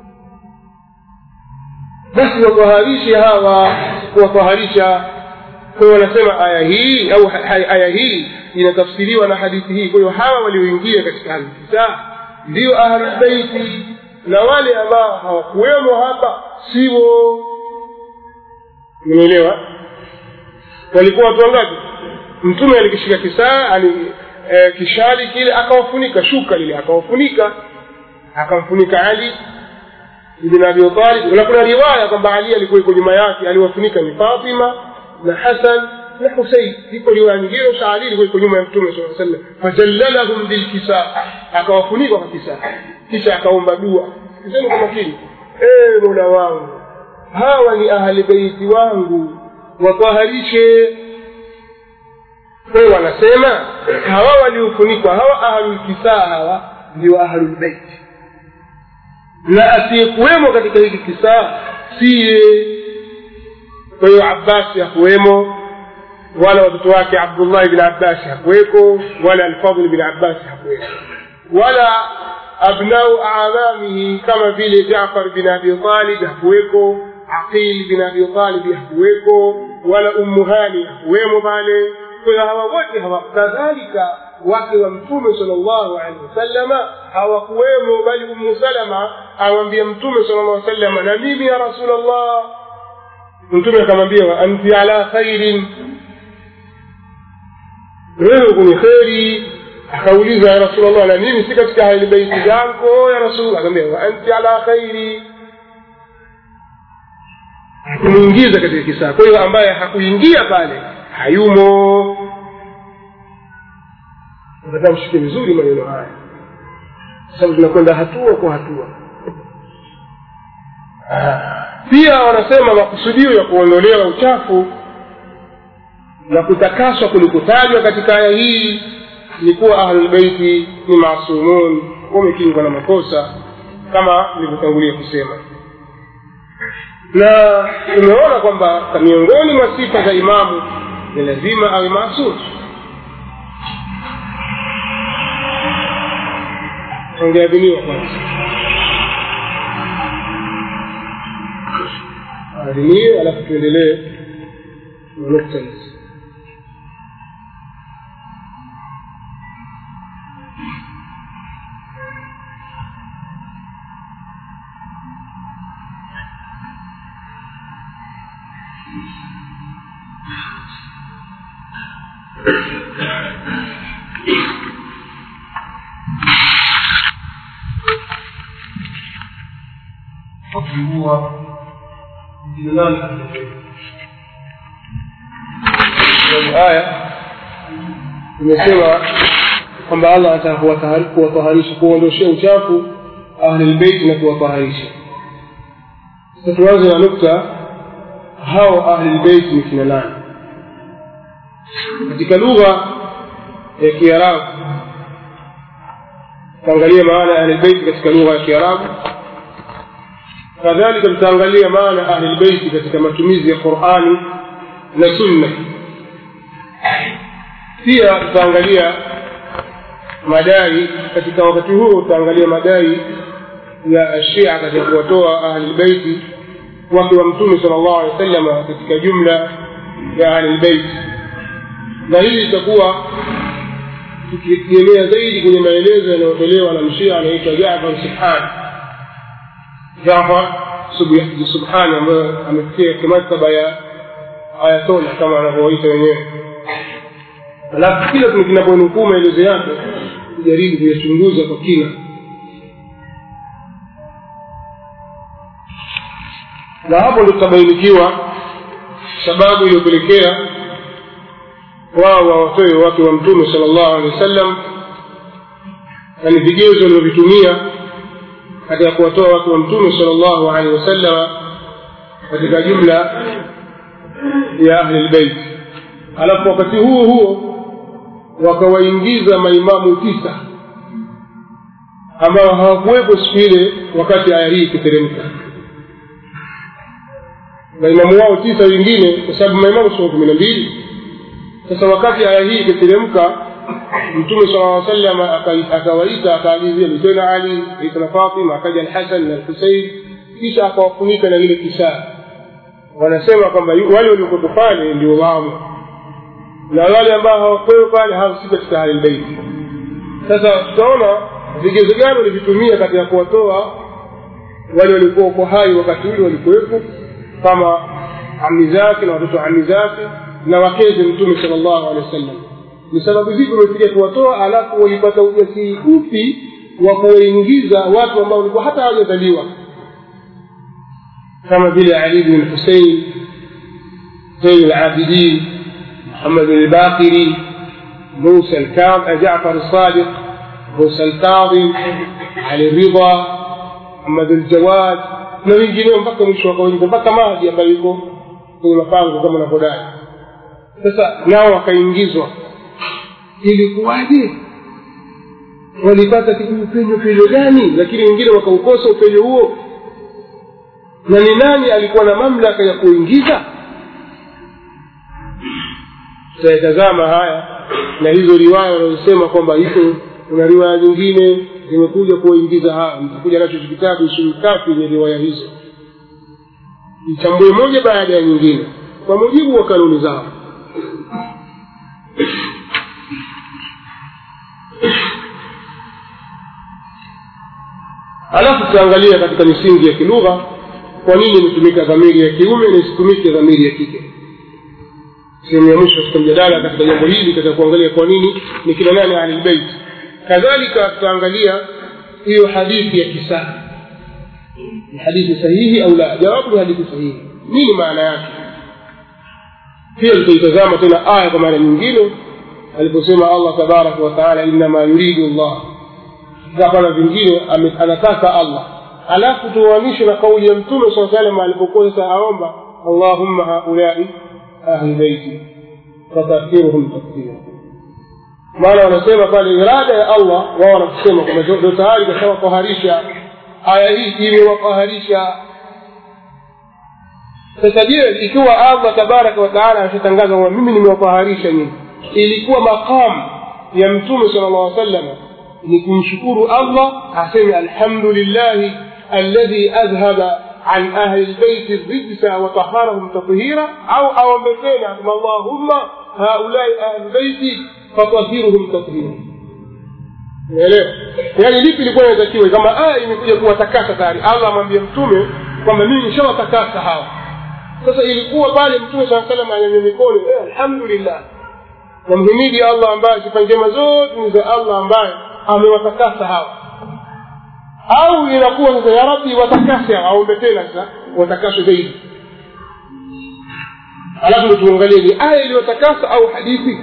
basi wataharishe hawa, wataharisha. Kwa hiyo wanasema aya hii au aya hii inatafsiriwa na hadithi hii. Kwa hiyo hawa walioingia katika al-kisaa ndio ahlul baiti, na wale ambao hawakuwemo hapa sio. Umeelewa? walikuwa watu wangapi? Mtume alikishika kisaa kishali kile akawafunika, shuka lile akawafunika, akamfunika Ali ibn Abi Talib. Na kuna riwaya kwamba Ali alikuwa yuko nyuma yake, aliwafunika ni Fatima na Hassan na Hussein. Iko riwaya nyingine Ali alikuwa yuko nyuma ya Mtume sallallahu alaihi wasallam, fajallalahum bilkisaa, akawafunika kwa kisaa, kisha akaomba dua. Sema kwa makini, Mola wangu, hawa ni ahli baiti wangu, wataharishe. Kwa wanasema hawa waliofunikwa, hawa ahlul kisaa, hawa ndio ahlul bait, na asiyekuwemo katika hiki kisaa siye. Kwa hiyo Abbas hakuwemo, wala watoto wake Abdullah ibn Abbas hakuweko, wala Al-Fadl ibn Abbas hakuweko, wala abnau aamamihi kama vile Jaafar bin Abi Talib hakuweko, Aqil bin Abi Talib hakuweko, wala Ummu Hani hakuwemo pale. Kwa hawa wote hawa kadhalika wake wa Mtume sallallahu alaihi wasallam hawakuwemo, bali Ummu Salama amwambia Mtume sallallahu alaihi wasallam, na mimi ya Rasulullah. Mtume akamwambia, wa anti ala khairin, wewe kuni khairi. Akauliza, ya Rasulullah, na mimi si katika ahli baiti zako ya Rasul? Akamwambia, wa anti ala khairi. Kumuingiza katika kisaa. Kwa hiyo ambaye hakuingia pale hayumo. Nataka mshike vizuri maneno haya, sababu tunakwenda hatua kwa hatua. Pia wanasema makusudio ya kuondolewa uchafu na kutakaswa kulikotajwa katika aya hii ni kuwa ahlul baiti ni maasumun, wamekingwa na makosa kama nilivyotangulia kusema. Na tumeona kwamba miongoni mwa sifa za imamu ni lazima awe maasum. Tungeadhiniwa kwanza, adhiniwe, alafu tuendelee na nukta hizi. Kwa dinani aya imesema kwamba Allah atawataharisha, kuondoshia uchafu ahli albayt na kuwataharisha. Sasa tuanze na nukta, hao ahli albayt ni kina nani? Katika lugha ya Kiarabu, tuangalie maana ya ahli albayt katika lugha ya Kiarabu. Kadhalika tutaangalia maana ahli albayt katika matumizi ya Qur'ani na Sunna. Pia tutaangalia madai katika wakati huu, tutaangalia madai ya Shia katika kuwatoa ahli albayt wake wa Mtume sallallahu alaihi wasallam katika jumla ya ahli albayt. Na hili itakuwa tukiegemea zaidi kwenye maelezo yanayotolewa na Mshia anaitwa Jaafar Subhani, ambaye amefikia kimataba ya Ayatollah kama anavyoita wenyewe. Alafu kila tunaponukuu maelezo yake tujaribu kuyachunguza kwa kina. Na hapo ndio tutabainikiwa sababu iliyopelekea wao wawatoe wake wa Mtume sallallahu alaihi wasallam, na ni vigezo walivyovitumia katika kuwatoa wake wa Mtume sallallahu alaihi wasallam katika jumla ya ahli albayt. Alafu wakati huo wakawaingiza maimamu 9 ambao hawakuwepo siku ile wakati aya hii ikiteremka. Maimamu wao 9 wengine, kwa sababu maimamu sio 12. Sasa wakati aya hii ikiteremka, Mtume sallallahu alaihi wasallam akawaita, akaagizia Mtume Ali, Ibn Fatima, akaja Al-Hasan na Al-Husayn, kisha akawafunika na ile kisaa. Wanasema kwamba wale waliokuwa pale ndio wao, na wale ambao hawakuwa pale hawasi katika ahli albayt. Sasa tutaona vigezo gani walivitumia katika kuwatoa wale walikuwa kwa hai wakati ule walikuwepo, kama ammi zake na watoto ammi zake, na wakeze Mtume sallallahu alaihi wasallam. Ni sababu zipi umefikia kuwatoa, alafu walipata ujasiri upi wa kuingiza watu ambao walikuwa hata hawajazaliwa, kama vile Ali ibn Hussein, Zain al-Abidin, Muhammad al-Baqiri, Musa al-Kadhim, Jaafar al-Sadiq, Musa al-Kadhim, Ali Ridha, Muhammad al-Jawad, na wengineo mpaka mwisho wakaingia mpaka Mahdi ambaye yuko kwenye mapango kama nakodai. Sasa nao wakaingizwa. Ilikuwaje? Walipata upenyo gani? Lakini wengine wakaukosa upenyo huo. Na ni nani alikuwa na mamlaka ya kuingiza? Tutazama haya na hizo riwaya wanazosema kwamba hizo, kuna riwaya nyingine zimekuja kuingiza hao. Nitakuja nacho kitabu Sulkafi yenye riwaya hizo, ichambue moja baada ya nyingine kwa mujibu wa kanuni zao. Alafu tuangalia katika misingi ya kilugha kwa nini imetumika dhamiri ya kiume na isitumike dhamiri ya kike. Sehemu ya mwisho katika mjadala katika jambo hili katika kuangalia kwa nini ni kila nani Ahlul Bait. Kadhalika tutaangalia hiyo hadithi ya Kisa, ni hadithi sahihi au la? Jawabu ni hadithi sahihi. Nini maana yake? Pia tutaitazama tena aya kwa maana nyingine aliposema Allah tabaraka wa taala, inma yuridu Allah, kama vingine anataka Allah. Alafu tuwanishe na kauli ya Mtume sallallahu alaihi wasallam alipokuwa sasa aomba, Allahumma haulai ahli baiti fatahhiruhum tathhira. Maana wanasema pale irada ya Allah, wao wanasema kama ndio tayari kasema kuharisha, aya hii imewaharisha. Sasa je, ikiwa Allah tabaraka wa taala anatangaza kwamba mimi nimewaharisha nyinyi, ilikuwa maqam ya Mtume sallallahu alaihi wasallam ni kumshukuru Allah, aseme alhamdulillah alladhi adhhaba an ahli albayt ar-rijsa wa tahharahum tatheera, au aombeni Allahumma haulai ahli albayt fatahhiruhum tatheera. Elewa, yani lipi lilikuwa linatakiwa? Kama aya imekuja kuwatakasa tayari, Allah amwambia Mtume kwamba mimi nishawatakasa hawa. Sasa ilikuwa pale Mtume sallallahu alaihi wasallam anyanyua mikono, alhamdulillah, kumhimidi Allah ambaye sifa njema zote ni za Allah ambaye amewatakasa hawa, au inakuwa sasa ya Rabbi watakase aombe tena sasa watakaswe zaidi? Alafu tuangalie ni aya iliyotakasa au hadithi.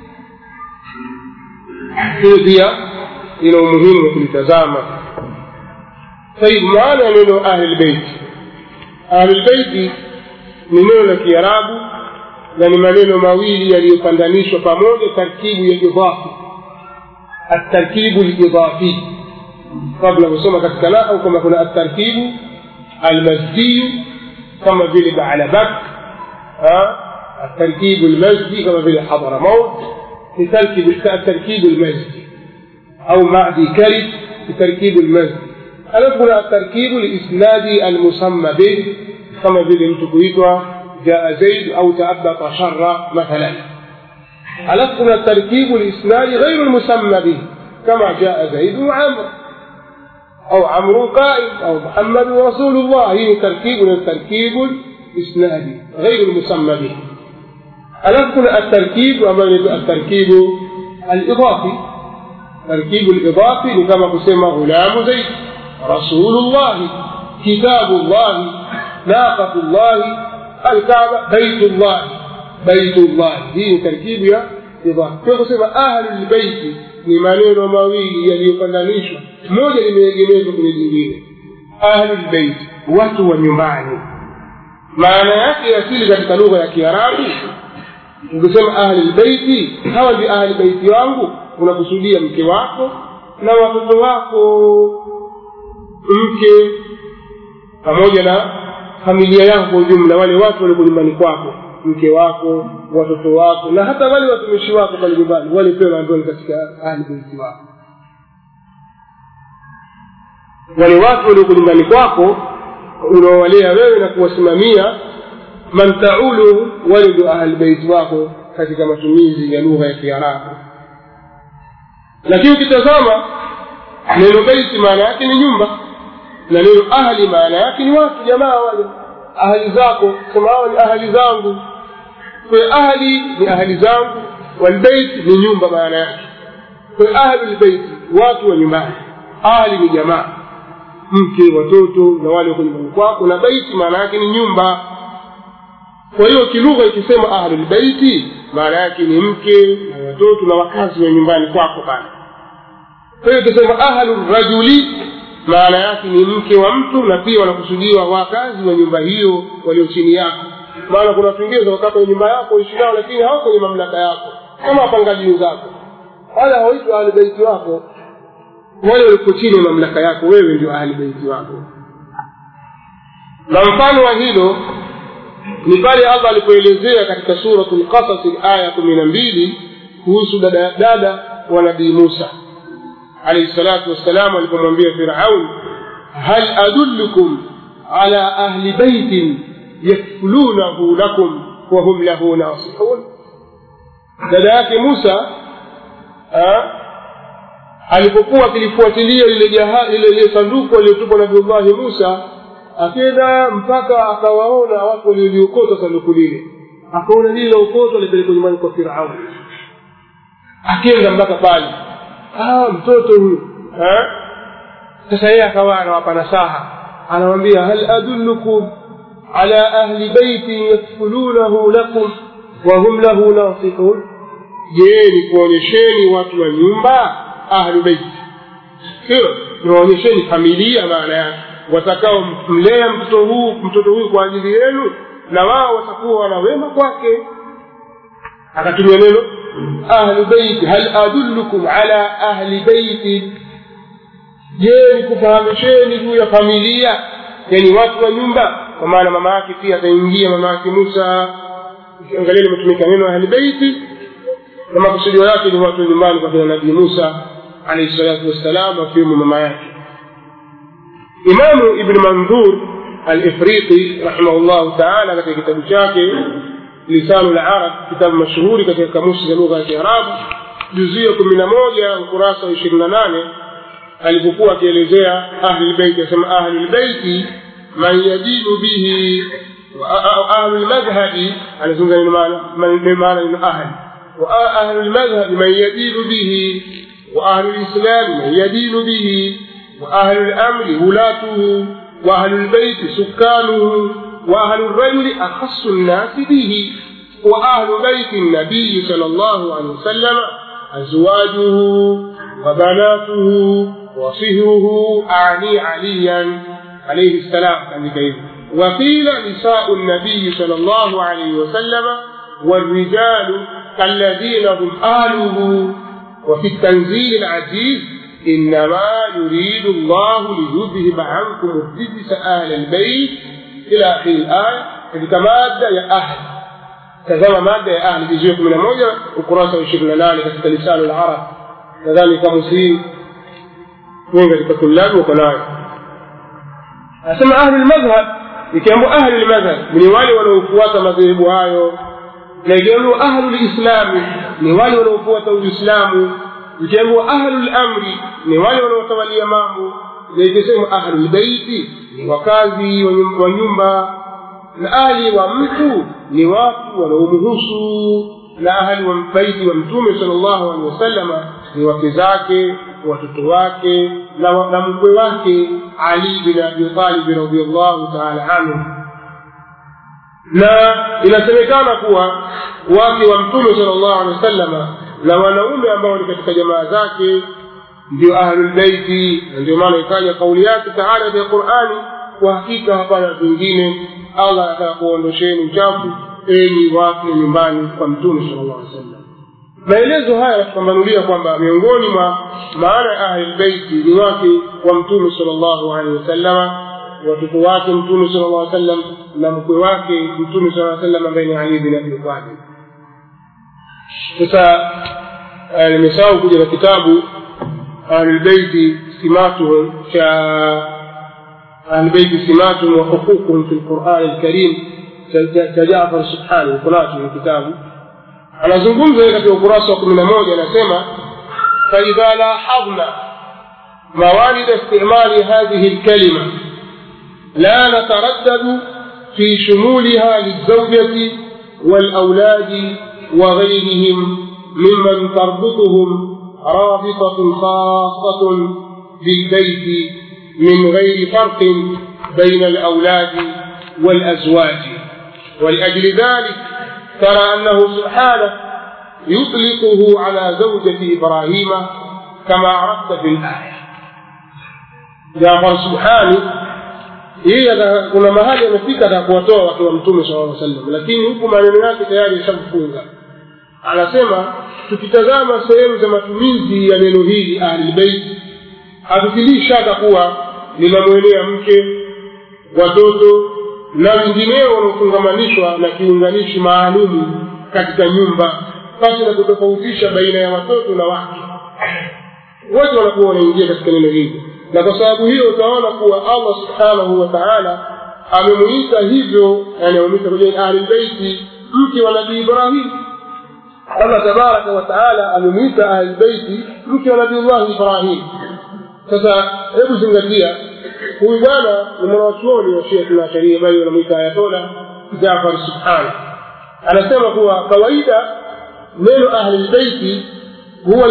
Hiyo pia ina umuhimu wa kulitazama. Sahihi maana ya neno Ahlul Bait. Ahlul Bait ni neno la Kiarabu na ni maneno mawili yaliyopandanishwa pamoja, tarkibu ya idhafi. At-tarkibu al-idafi, kabla kusoma katika nahwu kama kuna at-tarkibu al-mazdi kama vile Ba'labak, at-tarkibu al-mazdi kama vile Hadramaut, التركيب المزجي أو معدي كرب التركيب المزجي. ألفنا التركيب الإسنادي المسمى به كما بالانتقويتها جاء زيد أو تأبط شر مثلا. ألفنا التركيب الإسنادي غير المسمى به كما جاء زيد وعمر أو عمرو قائم أو محمد رسول الله. هي التركيب الإسنادي غير المسمى به. ألفنا التركيب وأمامنا التركيب الإضافي. التركيب الإضافي كما قسم غلام زيد، رسول الله، كتاب الله، ناقة الله، الكعبة، بيت الله. هي تركيب يا إضافي. كما قسم أهل البيت لمانين وماويل يليقنانيشوا موجة لميجميزوا من الجنين. أهل البيت watu wa nyumbani. Maana yake asili katika lugha ya Kiarabu ukisema ahli albayti, hawa ni ahli baiti wangu, unakusudia mke wako na watoto wako, mke pamoja na familia yako kwa ujumla, wale watu wale nyumbani kwako, mke wako, watoto wako na hata wale watumishi wako pale nyumbani, wale pia wanaondoka katika ahli baiti wako. Wale watu wale nyumbani kwako unaowalea wewe na kuwasimamia, man ta'ulu walidu ahli bait wako katika matumizi ya lugha ya Kiarabu. Lakini ukitazama neno bait maana yake ni nyumba, na neno ahli maana yake ni watu, jamaa wale ahli zako, kama hao ni ahli zangu. kwa ahli ni ahli zangu, walbayt ni nyumba maana yake. Kwa ahli albayt watu wa nyumbani, ahli ni jamaa, mke, watoto na wale wako nyumbani kwako, na bait maana yake ni nyumba. Kwa hiyo kilugha ikisema ahli albayt maana yake ni mke na watoto na wakazi wa nyumbani kwako bana. Kwa hiyo ikisema ahli rajuli maana yake ni mke wa mtu, na pia wanakusudiwa wakazi wa nyumba hiyo walio chini yako. Maana kuna watu wengine wakati nyumba yako uishi nao lakini hawako kwenye mamlaka yako, kama wapangaji wenzako, wala hawaitwi ahli baiti wako. Wale walio chini ya mamlaka yako, wewe ndio ahli baiti wako. Na mfano wa hilo ni pale Allah alipoelezea katika suratul Qasas aya 12 kuhusu dada wa Nabii Musa alayhi salatu wassalam alipomwambia Firaun, hal adullukum ala ahli baitin yakfulunahu lakum wa hum lahu nasihun. Dada yake Musa alipokuwa kilifuatilia ile sanduku aliyotupwa na Nabii Musa, akaenda mpaka akawaona watu waliokota sanduku lile, akaona lile okotwa lipelekwa nyumbani kwa Firaun, akaenda mpaka pale, mtoto huyu. Sasa yeye akawa anawapa nasaha, anawaambia hal adullukum ala ahli baiti yakfulunahu lakum wa hum lahu nasihun. Je, ni kuonyesheni watu wa nyumba, ahli baiti, sio nionyesheni familia maana yake, watakao mlea mtoto huyu kwa ajili yenu, na wao watakuwa na wema kwake. Akatumia neno ahli baiti, hal adullukum ala ahli baiti. Je, nikufahamisheni juu ya familia, yani watu wa nyumba, kwa maana mama yake pia ataingia, mama yake Musa. Angalia limetumika neno ahli baiti, na makusudio yake ni watu nyumbani kwa Nabii Musa alayhi salatu wassalam, akiwemo mama yake. Imam Ibn Mandur al-Ifriqi rahimahullah ta'ala katika kitabu chake Lisanul Arab, kitabu mashuhuri katika kamusi za lugha ya Kiarabu, juzuu 11 ukurasa wa 28, alipokuwa akielezea ahli albayt, asema ahli albayt man yadinu bihi wa ahli almadhhabi, anazungumza maana ni ahli, wa ahli almadhhab man yadinu bihi wa ahli alislam man yadinu bihi wa ahli al-amri wulatuhu wa ahli albayt sukanuhu wa ahli ar-rajuli akhassu an-nas bihi wa ahli bayt an-nabiy sallallahu alayhi wasallam azwajuhu wa banatuhu wa sihruhu ani aliyan alayhi salam. wa qila nisa'u an-nabiy sallallahu alayhi wasallam wal-rijalu alladhina hum ahluhu. wa fi at-tanzil al-aziz إنما يريد الله ليذهب عنكم الرجس أهل البيت إلى آخر الآية. كما مادة يا أهل، كما مادة يا أهل بيجيكم من الموجة وقراسة وشرنا لاني كتب لسان العرب، كذلك مسيح من كتب كلاب وقناع. أسمى أهل المذهب يكيموا أهل المذهب من والي ولو فوات مذهبوا هايو، يقولوا أهل الإسلام من والي ولو فوات الإسلام، يجمعوا أهل الأمر ni wale wanaotawalia mambo. Ikisema ahli baiti ni wakazi wa nyumba, na ahli wa mtu ni watu wanaomhusu, na ahli wa baiti wa Mtume sallallahu alaihi wasallam ni wake zake, watoto wake na mkwe wake Ali bin Abi Talib radhiyallahu ta'ala anhu. Na inasemekana kuwa wake wa Mtume sallallahu alaihi wasallam na wanaume ambao ni katika jamaa zake ndio ahlul baiti. Ndio maana ikaja kauli yake Taala ya Qur'ani, kwa hakika hapana vingine Allah anataka kuondosheni uchafu enyi watu nyumbani kwa Mtume sallallahu alaihi wasallam. Maelezo haya yanapambanulia kwamba miongoni mwa maana ya ahlul baiti ni wake wa Mtume sallallahu alaihi wasallam, watoto wake Mtume sallallahu alaihi wasallam na mkwe wake Mtume sallallahu alaihi wasallam ambaye ni Ali bin Abi Talib. Sasa nimesahau kuja na kitabu ahlul baiti simatuhum cha ahlul baiti simatuhum wa huququhum fil Qur'an al-Karim cha Jaafar Subhani. Kuna kitabu anazungumza katika ukurasa wa 11, anasema fa idha lahadna mawalid istimali hadhihi al-kalima la nataraddadu fi shumulha lizawjati والأولاد وغيرهم ممن تربطهم رابطة خاصة بالبيت من غير فرق بين الأولاد والأزواج. ولأجل ذلك ترى أنه سبحانه يطلقه على زوجة إبراهيم كما عرفت في الآية. جعفر سبحانه kuna mahali amefika na kuwatoa watu wa Mtume sallallahu alaihi wasallam, lakini huku maneno yake tayari yashafunga. Anasema tukitazama sehemu za matumizi ya neno hili Ahlul Bait, hatutilii shaka kuwa linamwelea mke, watoto na wengineo wanaofungamanishwa na kiunganishi maalum katika nyumba, basi na kutofautisha baina ya watoto na wake. Wote wanakuwa wanaingia katika neno hili, na kwa sababu hiyo utaona kuwa Allah subhanahu wa ta'ala amemuita hivyo, yani amemuita kwa Ahlul Bait mke wa Nabii Ibrahim. Allah tabaraka wa ta'ala amemuita Ahlul Bait mke wa Nabii Ibrahim. Sasa hebu zingatia, huyu bwana ni mwanachuoni wa Shia na Sharia bali anamuita Ayatollah Jafar Subhani. Anasema kuwa kawaida neno Ahlul Bait huwa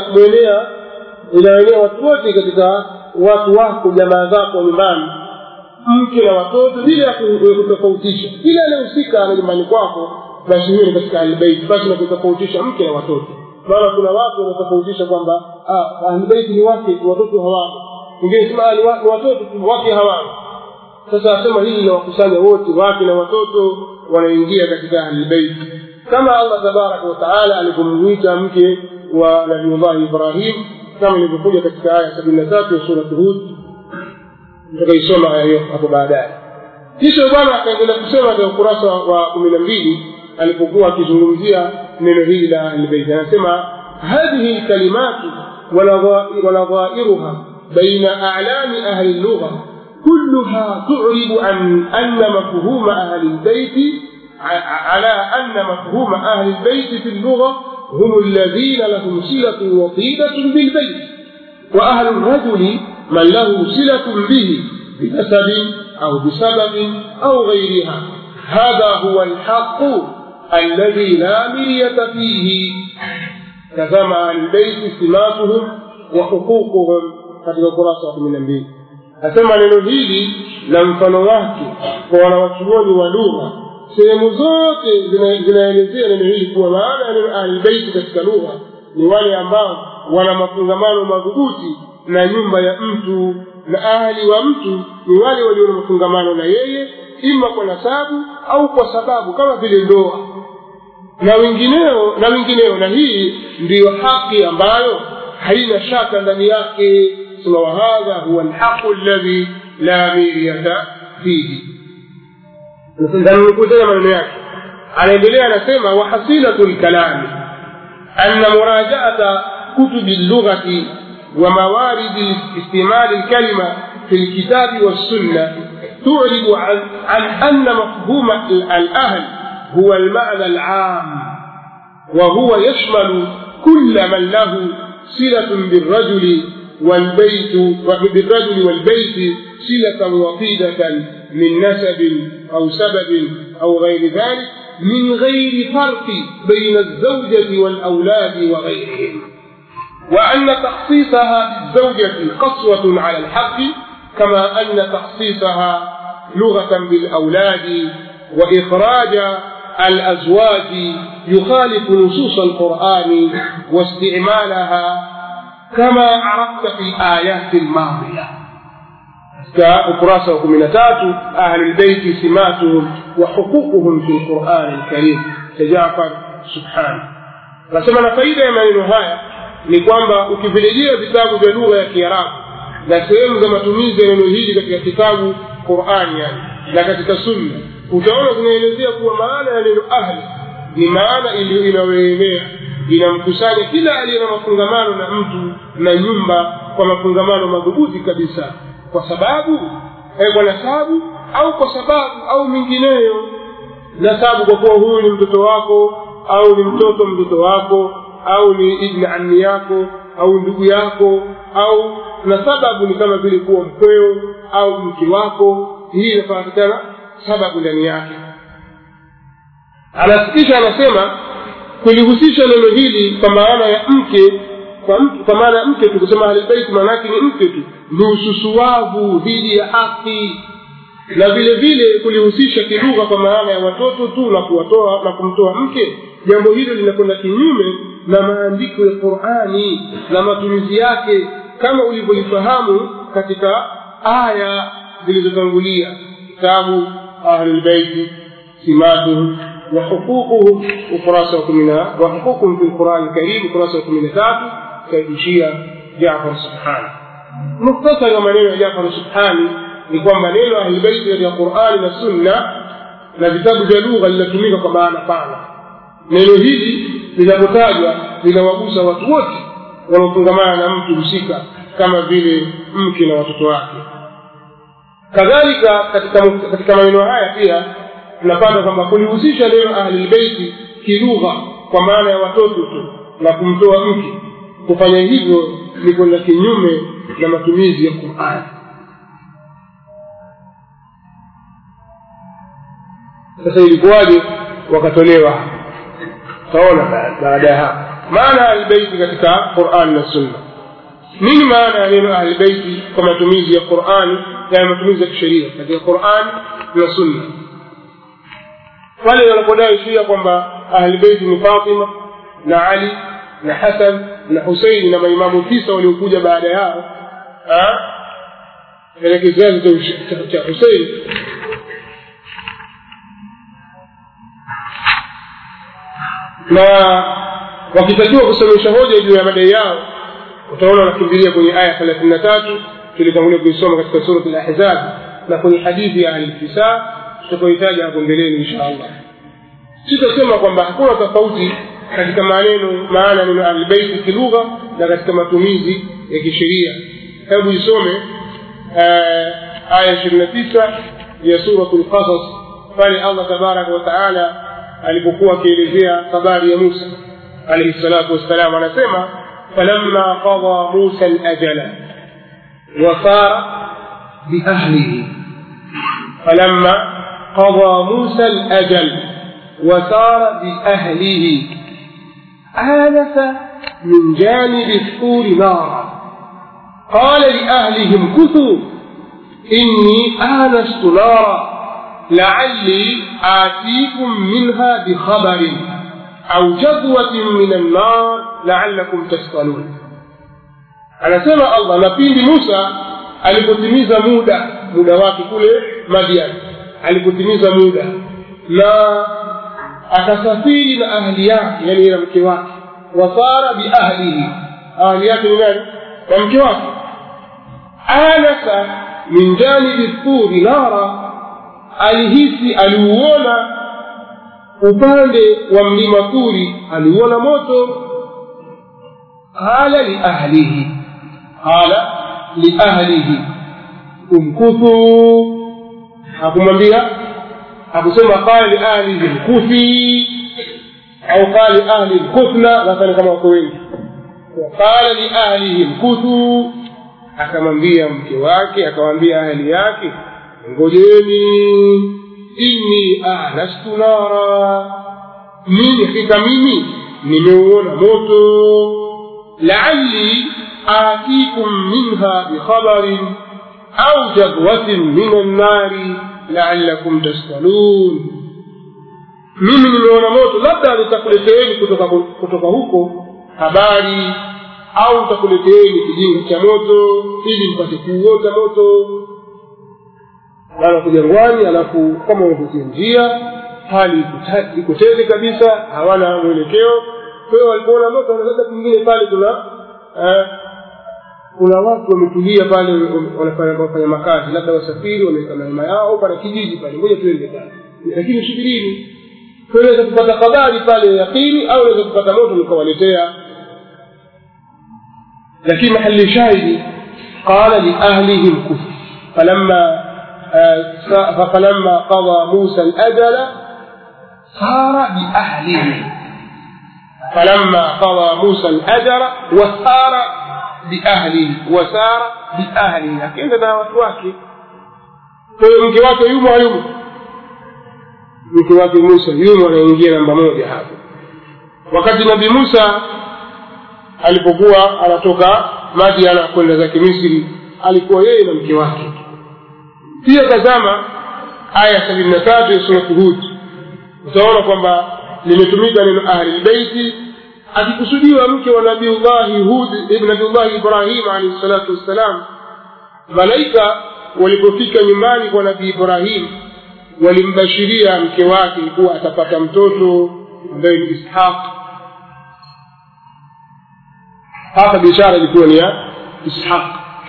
inaenea watu wote katika watu wako, jamaa zako nyumbani, mke na watoto, bila kutofautisha. Kila anayehusika na nyumbani kwako basi huyo ni katika Ahlul Bait, basi na kutofautisha mke na watoto. Maana kuna watu wanatofautisha kwamba Ahlul Bait ni wake, watoto hawana. Wengine sema ni watoto wake hawana. Sasa asema hili linawakusanya wote, wake na watoto wanaingia katika Ahlul Bait. Kama Allah tabaraka wa taala alipomuita mke wa Nabii Ibrahim kama ilivyokuja katika aya 73 ya sura Hud. Tutaisoma aya hiyo hapo baadaye. Kisha bwana akaendelea kusema katika ukurasa wa 12 alipokuwa akizungumzia neno hili la Ahlul Bait, anasema hadhihi kalimatu wa nadhairuha baina a'lami ahli al-lugha كلها تعرب عن أن مفهوم أهل البيت على أن مفهوم أهل البيت في اللغة هم الذين لهم صلة وطيدة بالبيت، وأهل الرجل من له صلة به بنسب أو بسبب أو غيرها. هذا هو الحق الذي لا مرية فيه. كما أهل البيت سماتهم وحقوقهم katika ukurasa wa 12. Asema neno hili na mfano wake kwa wanawachuoni wa lugha, sehemu zote zinaelezea neno hili kuwa maana ya neno Ahlul Bait katika lugha ni wale ambao wana mafungamano madhubuti na nyumba ya mtu, na ahli wa mtu ni wale walio na mafungamano na yeye, ima kwa nasabu au kwa sababu kama vile ndoa na wengineo. Na hii ndiyo haki ambayo haina shaka ndani yake. وهذا هو الحق الذي لا مرية فيه. نقول زي ما نقول anaendelea anasema wahasilatul kalam anna muraja'ata kutub al-lughah wa mawarid istimal al-kalima fi al-kitab was-sunnah tu'ridu an anna mafhum al-ahl huwa al-ma'na al-'am wa huwa yashmalu kull man lahu silatun bir-rajuli بالرجل والبيت صلة وطيدة من نسب أو سبب أو غير ذلك من غير فرق بين الزوجة والأولاد وغيرهم، وأن تخصيصها بالزوجة قسوة على الحق كما أن تخصيصها لغة بالأولاد وإخراج الأزواج يخالف نصوص القرآن واستعمالها كما عرفت في الآيات الماضية. كأقراصة 13 أهل البيت سماتهم وحقوقهم في القرآن الكريم تجعفر سبحانه. فسمنا فايدة ya maneno haya ni kwamba ukivilejea vitabu vya lugha ya Kiarabu na sehemu za matumizi ya neno hili katika kitabu Qur'ani na katika sunna, utaona zinaelezea kuwa maana ya neno ahli ni maana inayoenea, inamkusanya kila aliye na mafungamano na mtu na nyumba kwa mafungamano madhubuti kabisa, kwa sababu kwa nasabu au kwa sababu au mingineyo. Nasabu kwa kuwa huyu ni mtoto wako au ni mtoto wako au ni ibn ammi yako au ndugu yako, au na sababu ni kama vile kuwa mkweo au mke wako. Hii inapatikana sababu ndani yake. Anasikisha anasema kulihusisha neno hili kwa maana ya mke, kwa maana ya mke tukisema ahli bait maana yake ni mke tu, ndio ususuwavu dhidi ya haki. Na vile vile kulihusisha kilugha kwa maana ya watoto tu na kuwatoa na kumtoa mke, jambo hilo linakwenda kinyume na maandiko ya Qur'ani na matumizi yake kama ulivyolifahamu katika aya zilizotangulia. Kitabu Ahlul Bait simatuhum wa huququhum ukurasa wa 10 wa huququm fil Qur'an al-Karim ukurasa wa 13 kaishia Jaafar Subhani. Mukhtasar wa maneno ya Jaafar Subhani ni kwamba neno Ahlul Bait ya Qur'ani na Sunna na vitabu vya lugha linatumika kwa maana pana. Neno hili linapotajwa linawagusa watu wote wanaofungamana na mtu husika kama vile mke na watoto wake. Kadhalika katika maneno haya pia tunapata kwamba kulihusisha neno Ahlul Bait kilugha kwa maana ya watoto tu na kumtoa mke, kufanya hivyo ni kwenda kinyume na matumizi ya Qur'an. Sasa ilikuwaje wakatolewa? Taona baada ya hapo maana al-bait katika Qur'an na Sunna. Nini maana ya neno al-bait kwa matumizi ya Qur'an na matumizi ya sheria katika Qur'an na Sunna? Wale wanapodai Shia kwamba al-bait ni Fatima na Ali na Hassan na Hussein na maimamu 9 waliokuja baada yao, ile kizazi cha Hussein, na wakitakiwa kusomesha hoja juu ya madai yao utaona wanakimbilia kwenye aya 33 tulitangulia kuisoma katika sura al-Ahzab na kwenye hadithi ya al-Fisa tutakohitaji hapo mbeleni inshallah. Sitasema kwamba hakuna tofauti katika maana neno al-bait kilugha na katika matumizi ya kisheria. Hebu isome aya 29 ya sura al-Qasas pale Allah tabaraka wa taala alipokuwa akielezea habari ya Musa alayhi salatu wassalam, anasema falamma qada Musa al-ajala wa sara bi ahlihi, falamma qada Musa al-ajal wa sara bi ahlihi anasa min janib al-tur nara qala li ahlihim kuthu inni anastu nara لعلي آتيكم منها بخبر أو جذوة من النار لعلكم تصطلون. anasema Allah na pindi Musa alipotimiza muda wake kule Madian, alipotimiza muda na akasafiri na ahli yake, yani na mke wake, wasara bi ahlihi, ahli yake ni nani? Na mke wake. Anasa min janibi turi nara, alihisi, aliuona upande wa mlima Turi, aliuona moto. Qala li ahlihi umkuthu, hakumwambia, hakusema qala li ahlihi mkuthi au qala li ahli mkuthna, nadhani kama wako wengi. Qala li ahlihi mkuthu, akamwambia mke wake, akamwambia ahli yake, ngojeni, inni anastu nara, mimi nimeuona moto, la'alli atikum minha bi khabarin au jadwatin min an-nari la'allakum tastalun. Mimi nimeona moto, labda nitakuleteeni kutoka huko habari, au nitakuleteeni kijinga cha moto ili mpate kuota moto. Wala kujangwani, alafu kama unapitia njia hali iko tete kabisa, hawana mwelekeo. Kwa hiyo walipoona moto, wanaweza pengine pale kuna watu wametulia pale, wanafanya makazi, labda wasafiri wameweka mahema yao pale kijiji pale, ngoja tuende pale, lakini subirini, tunaweza kupata habari pale yakini, au unaweza kupata moto nikawaletea. lakini mahali shahidi qala li ahlihim kuf فلما قضى موسى الأجل سار بأهله، فلما قضى موسى الأجل وسار بأهله، لكن ده watu wake. Kwa hiyo mke wake yumo hayumo? mke wake Musa yumo anaingia namba 1 hapo. Wakati Nabii Musa alipokuwa anatoka Madian kwenda zake Misri, alikuwa yeye na mke wake. Pia tazama aya 73 ya sura Hud, utaona kwamba limetumika neno ahli baiti akikusudiwa mke wa Nabiiullah Hud ibn Nabiiullah Ibrahim alayhi salatu wassalam. Malaika walipofika nyumbani kwa Nabii Ibrahim walimbashiria mke wake kuwa atapata mtoto ambaye ni Ishaq. Hapa bishara ilikuwa ni ya Ishaq.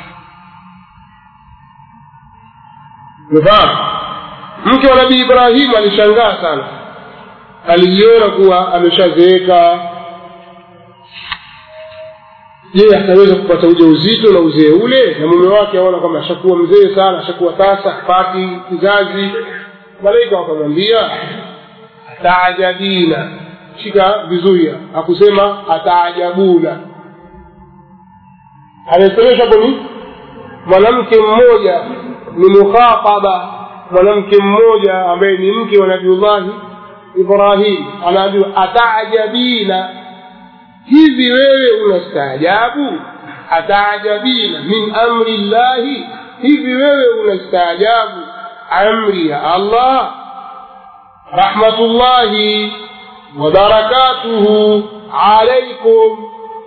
Mfahamu, mke wa Nabii Ibrahim alishangaa sana, alijiona kuwa ameshazeeka. Je, ataweza kupata ujauzito na uzee ule? Na mume wake aona kama ashakuwa mzee sana, ashakuwa tasa, hapati kizazi. Malaika wakamwambia ataajabina. Shika vizuri, hakusema ataajabuna. Anasemesha hapo ni mwanamke mmoja, ni mukhataba, mwanamke mmoja ambaye ni mke wa Nabiiullah Ibrahim. Anaambiwa ataajabina, hivi wewe unastaajabu? Ataajabina min amri llahi, hivi wewe unastaajabu amri ya Allah. Rahmatullahi wa barakatuhu alaykum,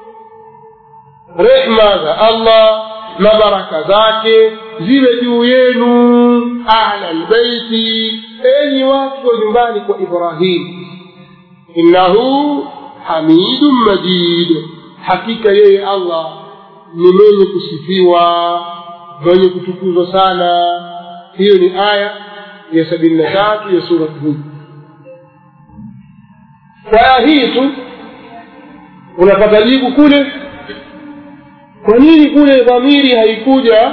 rehma za Allah na baraka zake ziwe juu yenu. Ahla albayti, enyi watu wa nyumbani kwa Ibrahim. Innahu hamidun majid, hakika yeye Allah ni mwenye kusifiwa, mwenye kutukuzwa sana. Hiyo ni aya ya 73 ya sura Hud. Kwa hii tu unapata jibu kule. Kwa nini kule dhamiri haikuja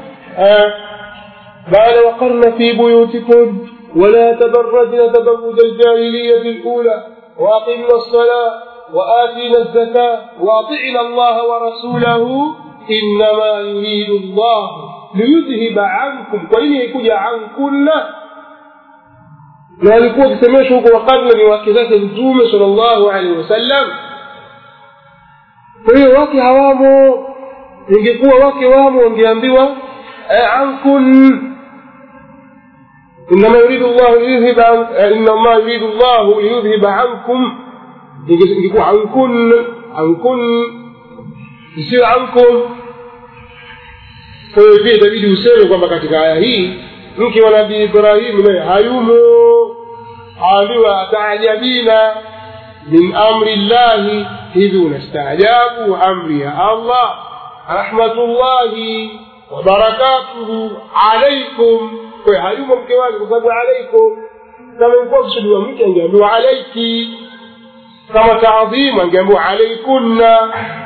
baada waqarna fi buyutikum wala tabarrajna tabarruj al-jahiliyyah al-ula وأقمنا الصلاة وآتينا الزكاة وأطعنا الله ورسوله إنما يريد الله ليذهب عنكم. kwa nini haikuja ankunna? na alikuwa kisemesha huko wakati ni wake zake Mtume sallallahu alaihi wasallam. kwa hiyo wake hawamo, ingekuwa wake wamo wangeambiwa ankun. إنما يريد الله ليذهب إنما يريد الله ليذهب عنكم، يقول عنكن يصير عنكم. ففي دليل يسير kwamba katika aya hii mke wa Nabii Ibrahim naye hayumo. Aliwa ataajabina min amri llahi, hivi unastaajabu amri ya Allah. Rahmatullahi wa barakatuhu alaykum, kwa hayumo mke wake kwa sababu alaykum. Kama ilikuwa kusudiwa mke angeambiwa alayki, kama taadhima angeambiwa alaykunna.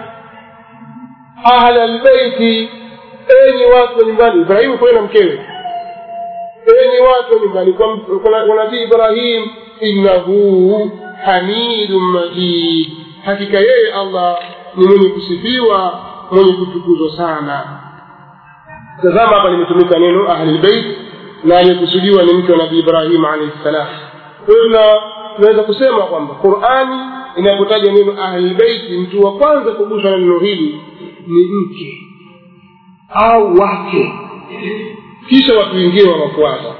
Ahla albayti, enyi watu wa nyumbani. Ibrahim kwa na mkewe, enyi watu wa nyumbani kwa Nabii Ibrahim. Innahu hamidun majid, hakika yeye Allah ni mwenye kusifiwa, mwenye kutukuzwa sana. Tazama hapa limetumika neno ahli albayt na aliyekusudiwa ni mke wa Nabii Ibrahim alayhi salam. Kwa hiyo tunaweza kusema kwamba Qur'ani inapotaja neno ahli albayt, mtu wa kwanza kuguswa na neno hili ni mke au wake, kisha watu wengine wanafuata.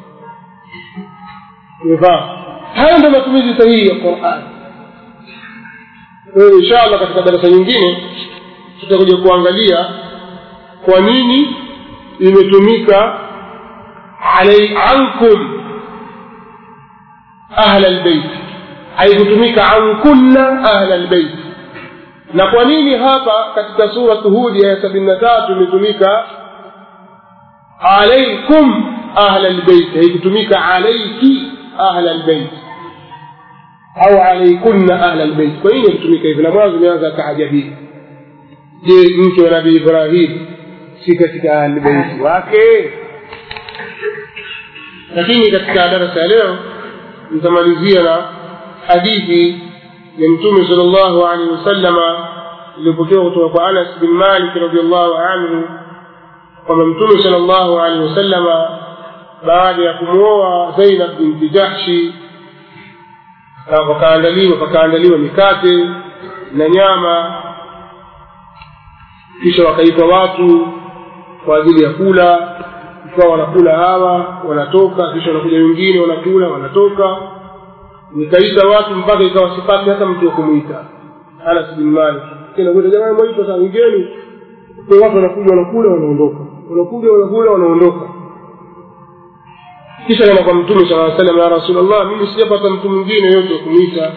Haya ndio matumizi sahihi ya Qur'an. Inshallah katika darasa nyingine tutakuja kuangalia kwa nini imetumika ankum ahla albayt, haikutumika ankunna ahla albayt. Na kwa nini hapa katika sura Hud ya 73 imetumika alaykum ahla albayt, haikutumika alayki ahla albayt au alaykunna ahla albayt? Kwa nini imetumika hivi? Na mwanzo imeanza taajabia. Je, mke wa Nabii Ibrahim si katika ahli albayt wake? Lakini katika darasa ya leo nitamalizia na hadithi ya Mtume sallallahu alaihi wasallam iliyopokewa kutoka kwa Anas bin Malik radhiyallahu anhu, kwamba Mtume sallallahu alaihi wasallam baada ya kumwoa Zainab binti Jahshi wakaandaliwa mikate na nyama, kisha wakaita watu kwa ajili ya kula. Ikawa wanakula hawa wanatoka, kisha wanakuja wengine wanakula wanatoka. Nikaita watu mpaka ikawa sipati hata mtu wa kumuita. Anas bin Malik kila mmoja jamani mwaito sasa ngeni, kwa watu wanakuja wanakula wanaondoka, wanakuja wanakula wanaondoka. Kisha na kwa Mtume sallallahu alaihi wasallam, ya Rasulullah, mimi sijapata mtu mwingine yote wa kumuita.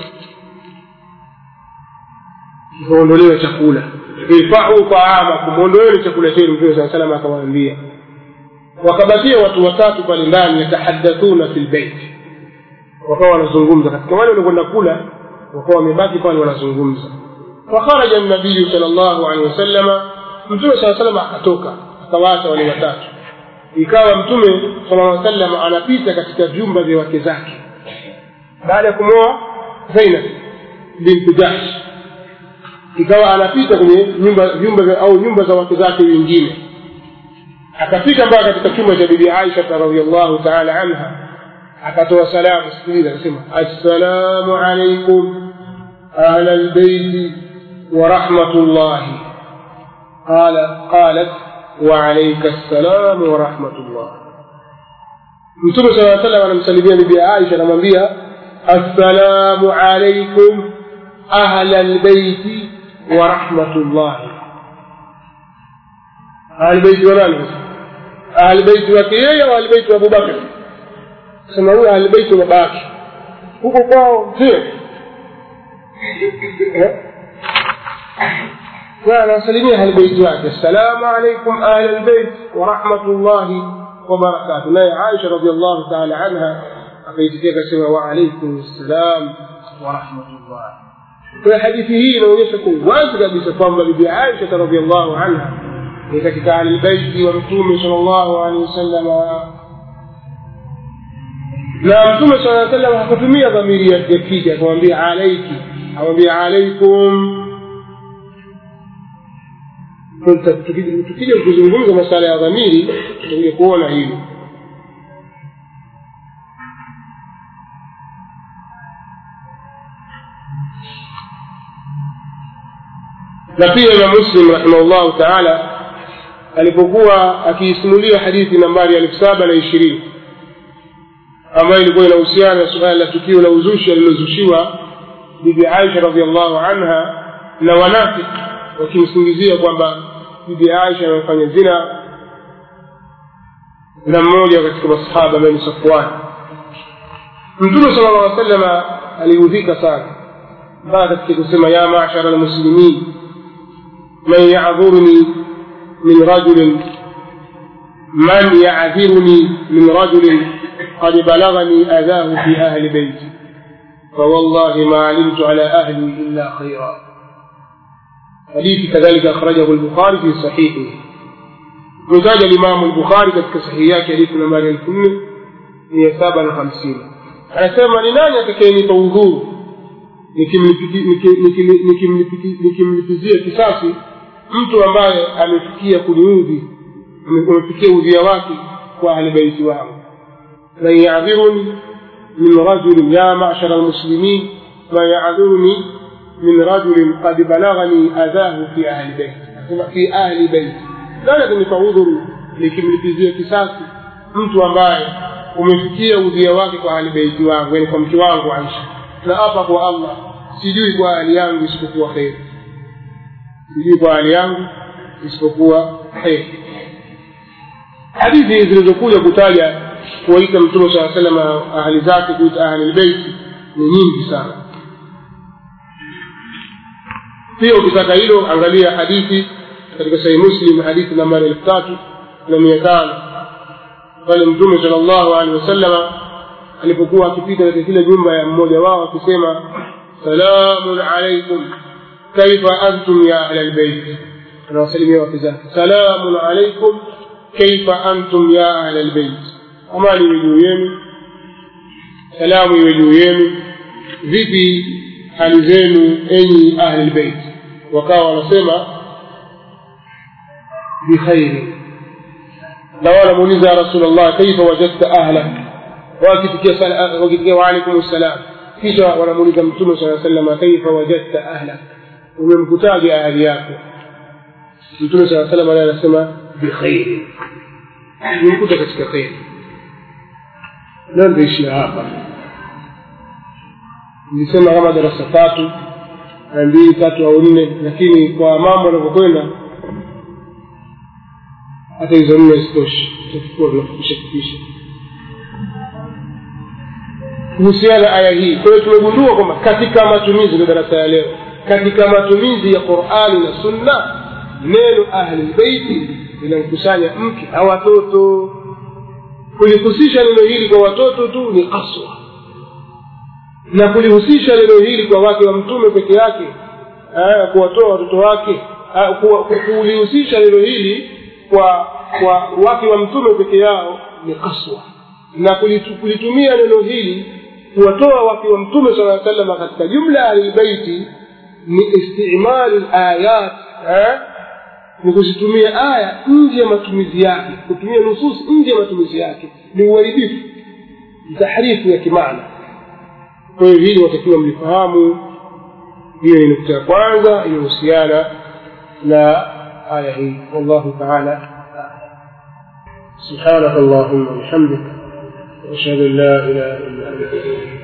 Kuondolewa chakula, ifa'u ta'ama, kuondolewa chakula chenu. Mtume sallallahu alaihi wasallam akawaambia, wakabakia watu watatu pale ndani, yatahaddathuna fil bait, wakawa wanazungumza katika wale waliokwenda kula, wakawa wamebaki pale wanazungumza. Fakharaja an-nabii sallallahu alaihi wasallam, Mtume sallallahu alaihi wasallam akatoka akawaacha wale watatu. Ikawa Mtume sallallahu alaihi wasallam anapita katika vyumba vya wake zake baada ya kumwoa Zainab binti Jahsh. Ikawa anapita kwenye nyumba za wake zake wengine, akafika mpaka katika chumba cha bibi Aisha radhiyallahu ta'ala anha, akatoa salamu. Sikiliza, akasema assalamu alaykum ahla albayt wa rahmatullah. qalat wa alayka assalam wa rahmatullah. Mtume sallallahu alayhi wasallam anamsalimia bibi Aisha, anamwambia assalamu alaykum ahla albayt wa rahmatullah. Albayt wa nani? Albayt wake yeye au albayt wa Abubakar? Sema huyo albayt wa babake huko kwao sio. Wa salimia albayt wake, assalamu alaykum ahla albayt wa rahmatullahi wa barakatuh. Na Aisha radhiyallahu ta'ala anha akaitikia akasema wa alaykum assalam wa rahmatullah. Kwa hadithi hii inaonyesha kwa wazi kabisa kwamba bibi Aisha radhiyallahu anha ni katika albayt wa Mtume sallallahu alaihi wasallam. Na Mtume sallallahu alaihi wasallam hakutumia dhamiri ya kike, akamwambia alayki, akamwambia alaykum. Tukija kuzungumza masuala ya dhamiri tutakuja kuona hili. Na pia Imam Muslim rahimahullah ta'ala alipokuwa akiisimulia hadithi nambari 1720 ambayo ilikuwa inahusiana na suala la tukio la uzushi alilozushiwa bibi Aisha radhiallahu anha na wanafiki wakimsingizia kwamba bibi Aisha amefanya zina na mmoja katika masahaba ambaye ni Safwan. Mtume sallallahu alaihi wasallam aliudhika sana baada ya kusema ya ma'shara almuslimin man ya'dhuruni min rajulin qad balaghani adhahu fi ahli bayti fa wallahi ma 'alimtu ala ahli illa khayra. حديث كذلك أخرجه البخاري في صحيحه. مزاج الإمام البخاري katika sahihi yake hadithi nambari 1750. Anasema ni nani atakayenipa udhuru nikimlipizia kisasi mtu ambaye amefikia kuniudhi, amefikia udhia wake kwa ahli baiti wangu. La ya'dhuruni min rajulin ya ma'shara almuslimin ma ya'dhuruni من رجل قد بلغني أذاه في أهل بيت. في أهل بيت لا لكن فعوذر likimlipizia kisasi mtu ambaye umefikia udhia wake kwa ahli baiti wangu, yani kwa mke wangu Aisha. Na hapa kwa Allah sijui kwa hali yangu isipokuwa khair, sijui kwa hali yangu isipokuwa khair. Hadithi zilizokuja kutaja kuwaita Mtume sallallahu alaihi wasallam ahli zake kuita ahli bait ni nyingi sana. Pia ukitaka hilo angalia hadithi katika Sahih Muslim hadithi nambari 3500 pale Mtume sallallahu alaihi wasallam alipokuwa akipita katika kile nyumba ya mmoja wao akisema salamun alaykum kaifa antum ya ahli albayt. Anawasalimia wake zake, salamun alaykum kaifa antum ya ahli albayt, amani iwe juu yenu, salamu iwe juu yenu, vipi hali zenu enyi ahli albayt? Wakawa wanasema bikhairi, na wala muuliza ya Rasulullah kaifa wajadta ahlak wakifikia wa alaykum salam kisha wanamuuliza mtume sallallahu alayhi wasallam kaifa wajadta ahlak umemkutaje ahli yako mtume sallallahu alayhi wasallam anasema bi khair nimekuta katika khair ndio ishi hapa nilisema kama darasa 3 na 2 3 au 4 lakini kwa mambo yanavyokwenda hata hizo 4 sitoshi tutakuwa tunafikisha kuhusiana aya hii. Kwa hiyo tumegundua kwamba katika matumizi ya darasa ya leo katika matumizi ya Qur'ani na Sunna neno ahli baiti linakusanya mke na watoto. Kulihusisha neno hili kwa watoto tu ni qaswa, na kulihusisha neno hili kwa wake wa mtume peke yake kuwatoa watoto wake kulihusisha neno hili kwa wake wa mtume peke yao ni qaswa, na kulitumia neno hili kuwatoa wake wa mtume sallallahu alaihi wasallam katika jumla al-baiti ni istimal al-ayat ni kuzitumia aya nje ya matumizi yake, kutumia nusus nje ya matumizi yake ni uharibifu, tahrifu ya kimaana. Kwa hiyo hili watakiwa mlifahamu. Hiyo ni nukta ya kwanza inayohusiana na aya hii. Wallahu ta'ala subhanakallahumma wa bihamdika ashhadu an la ilaha illa anta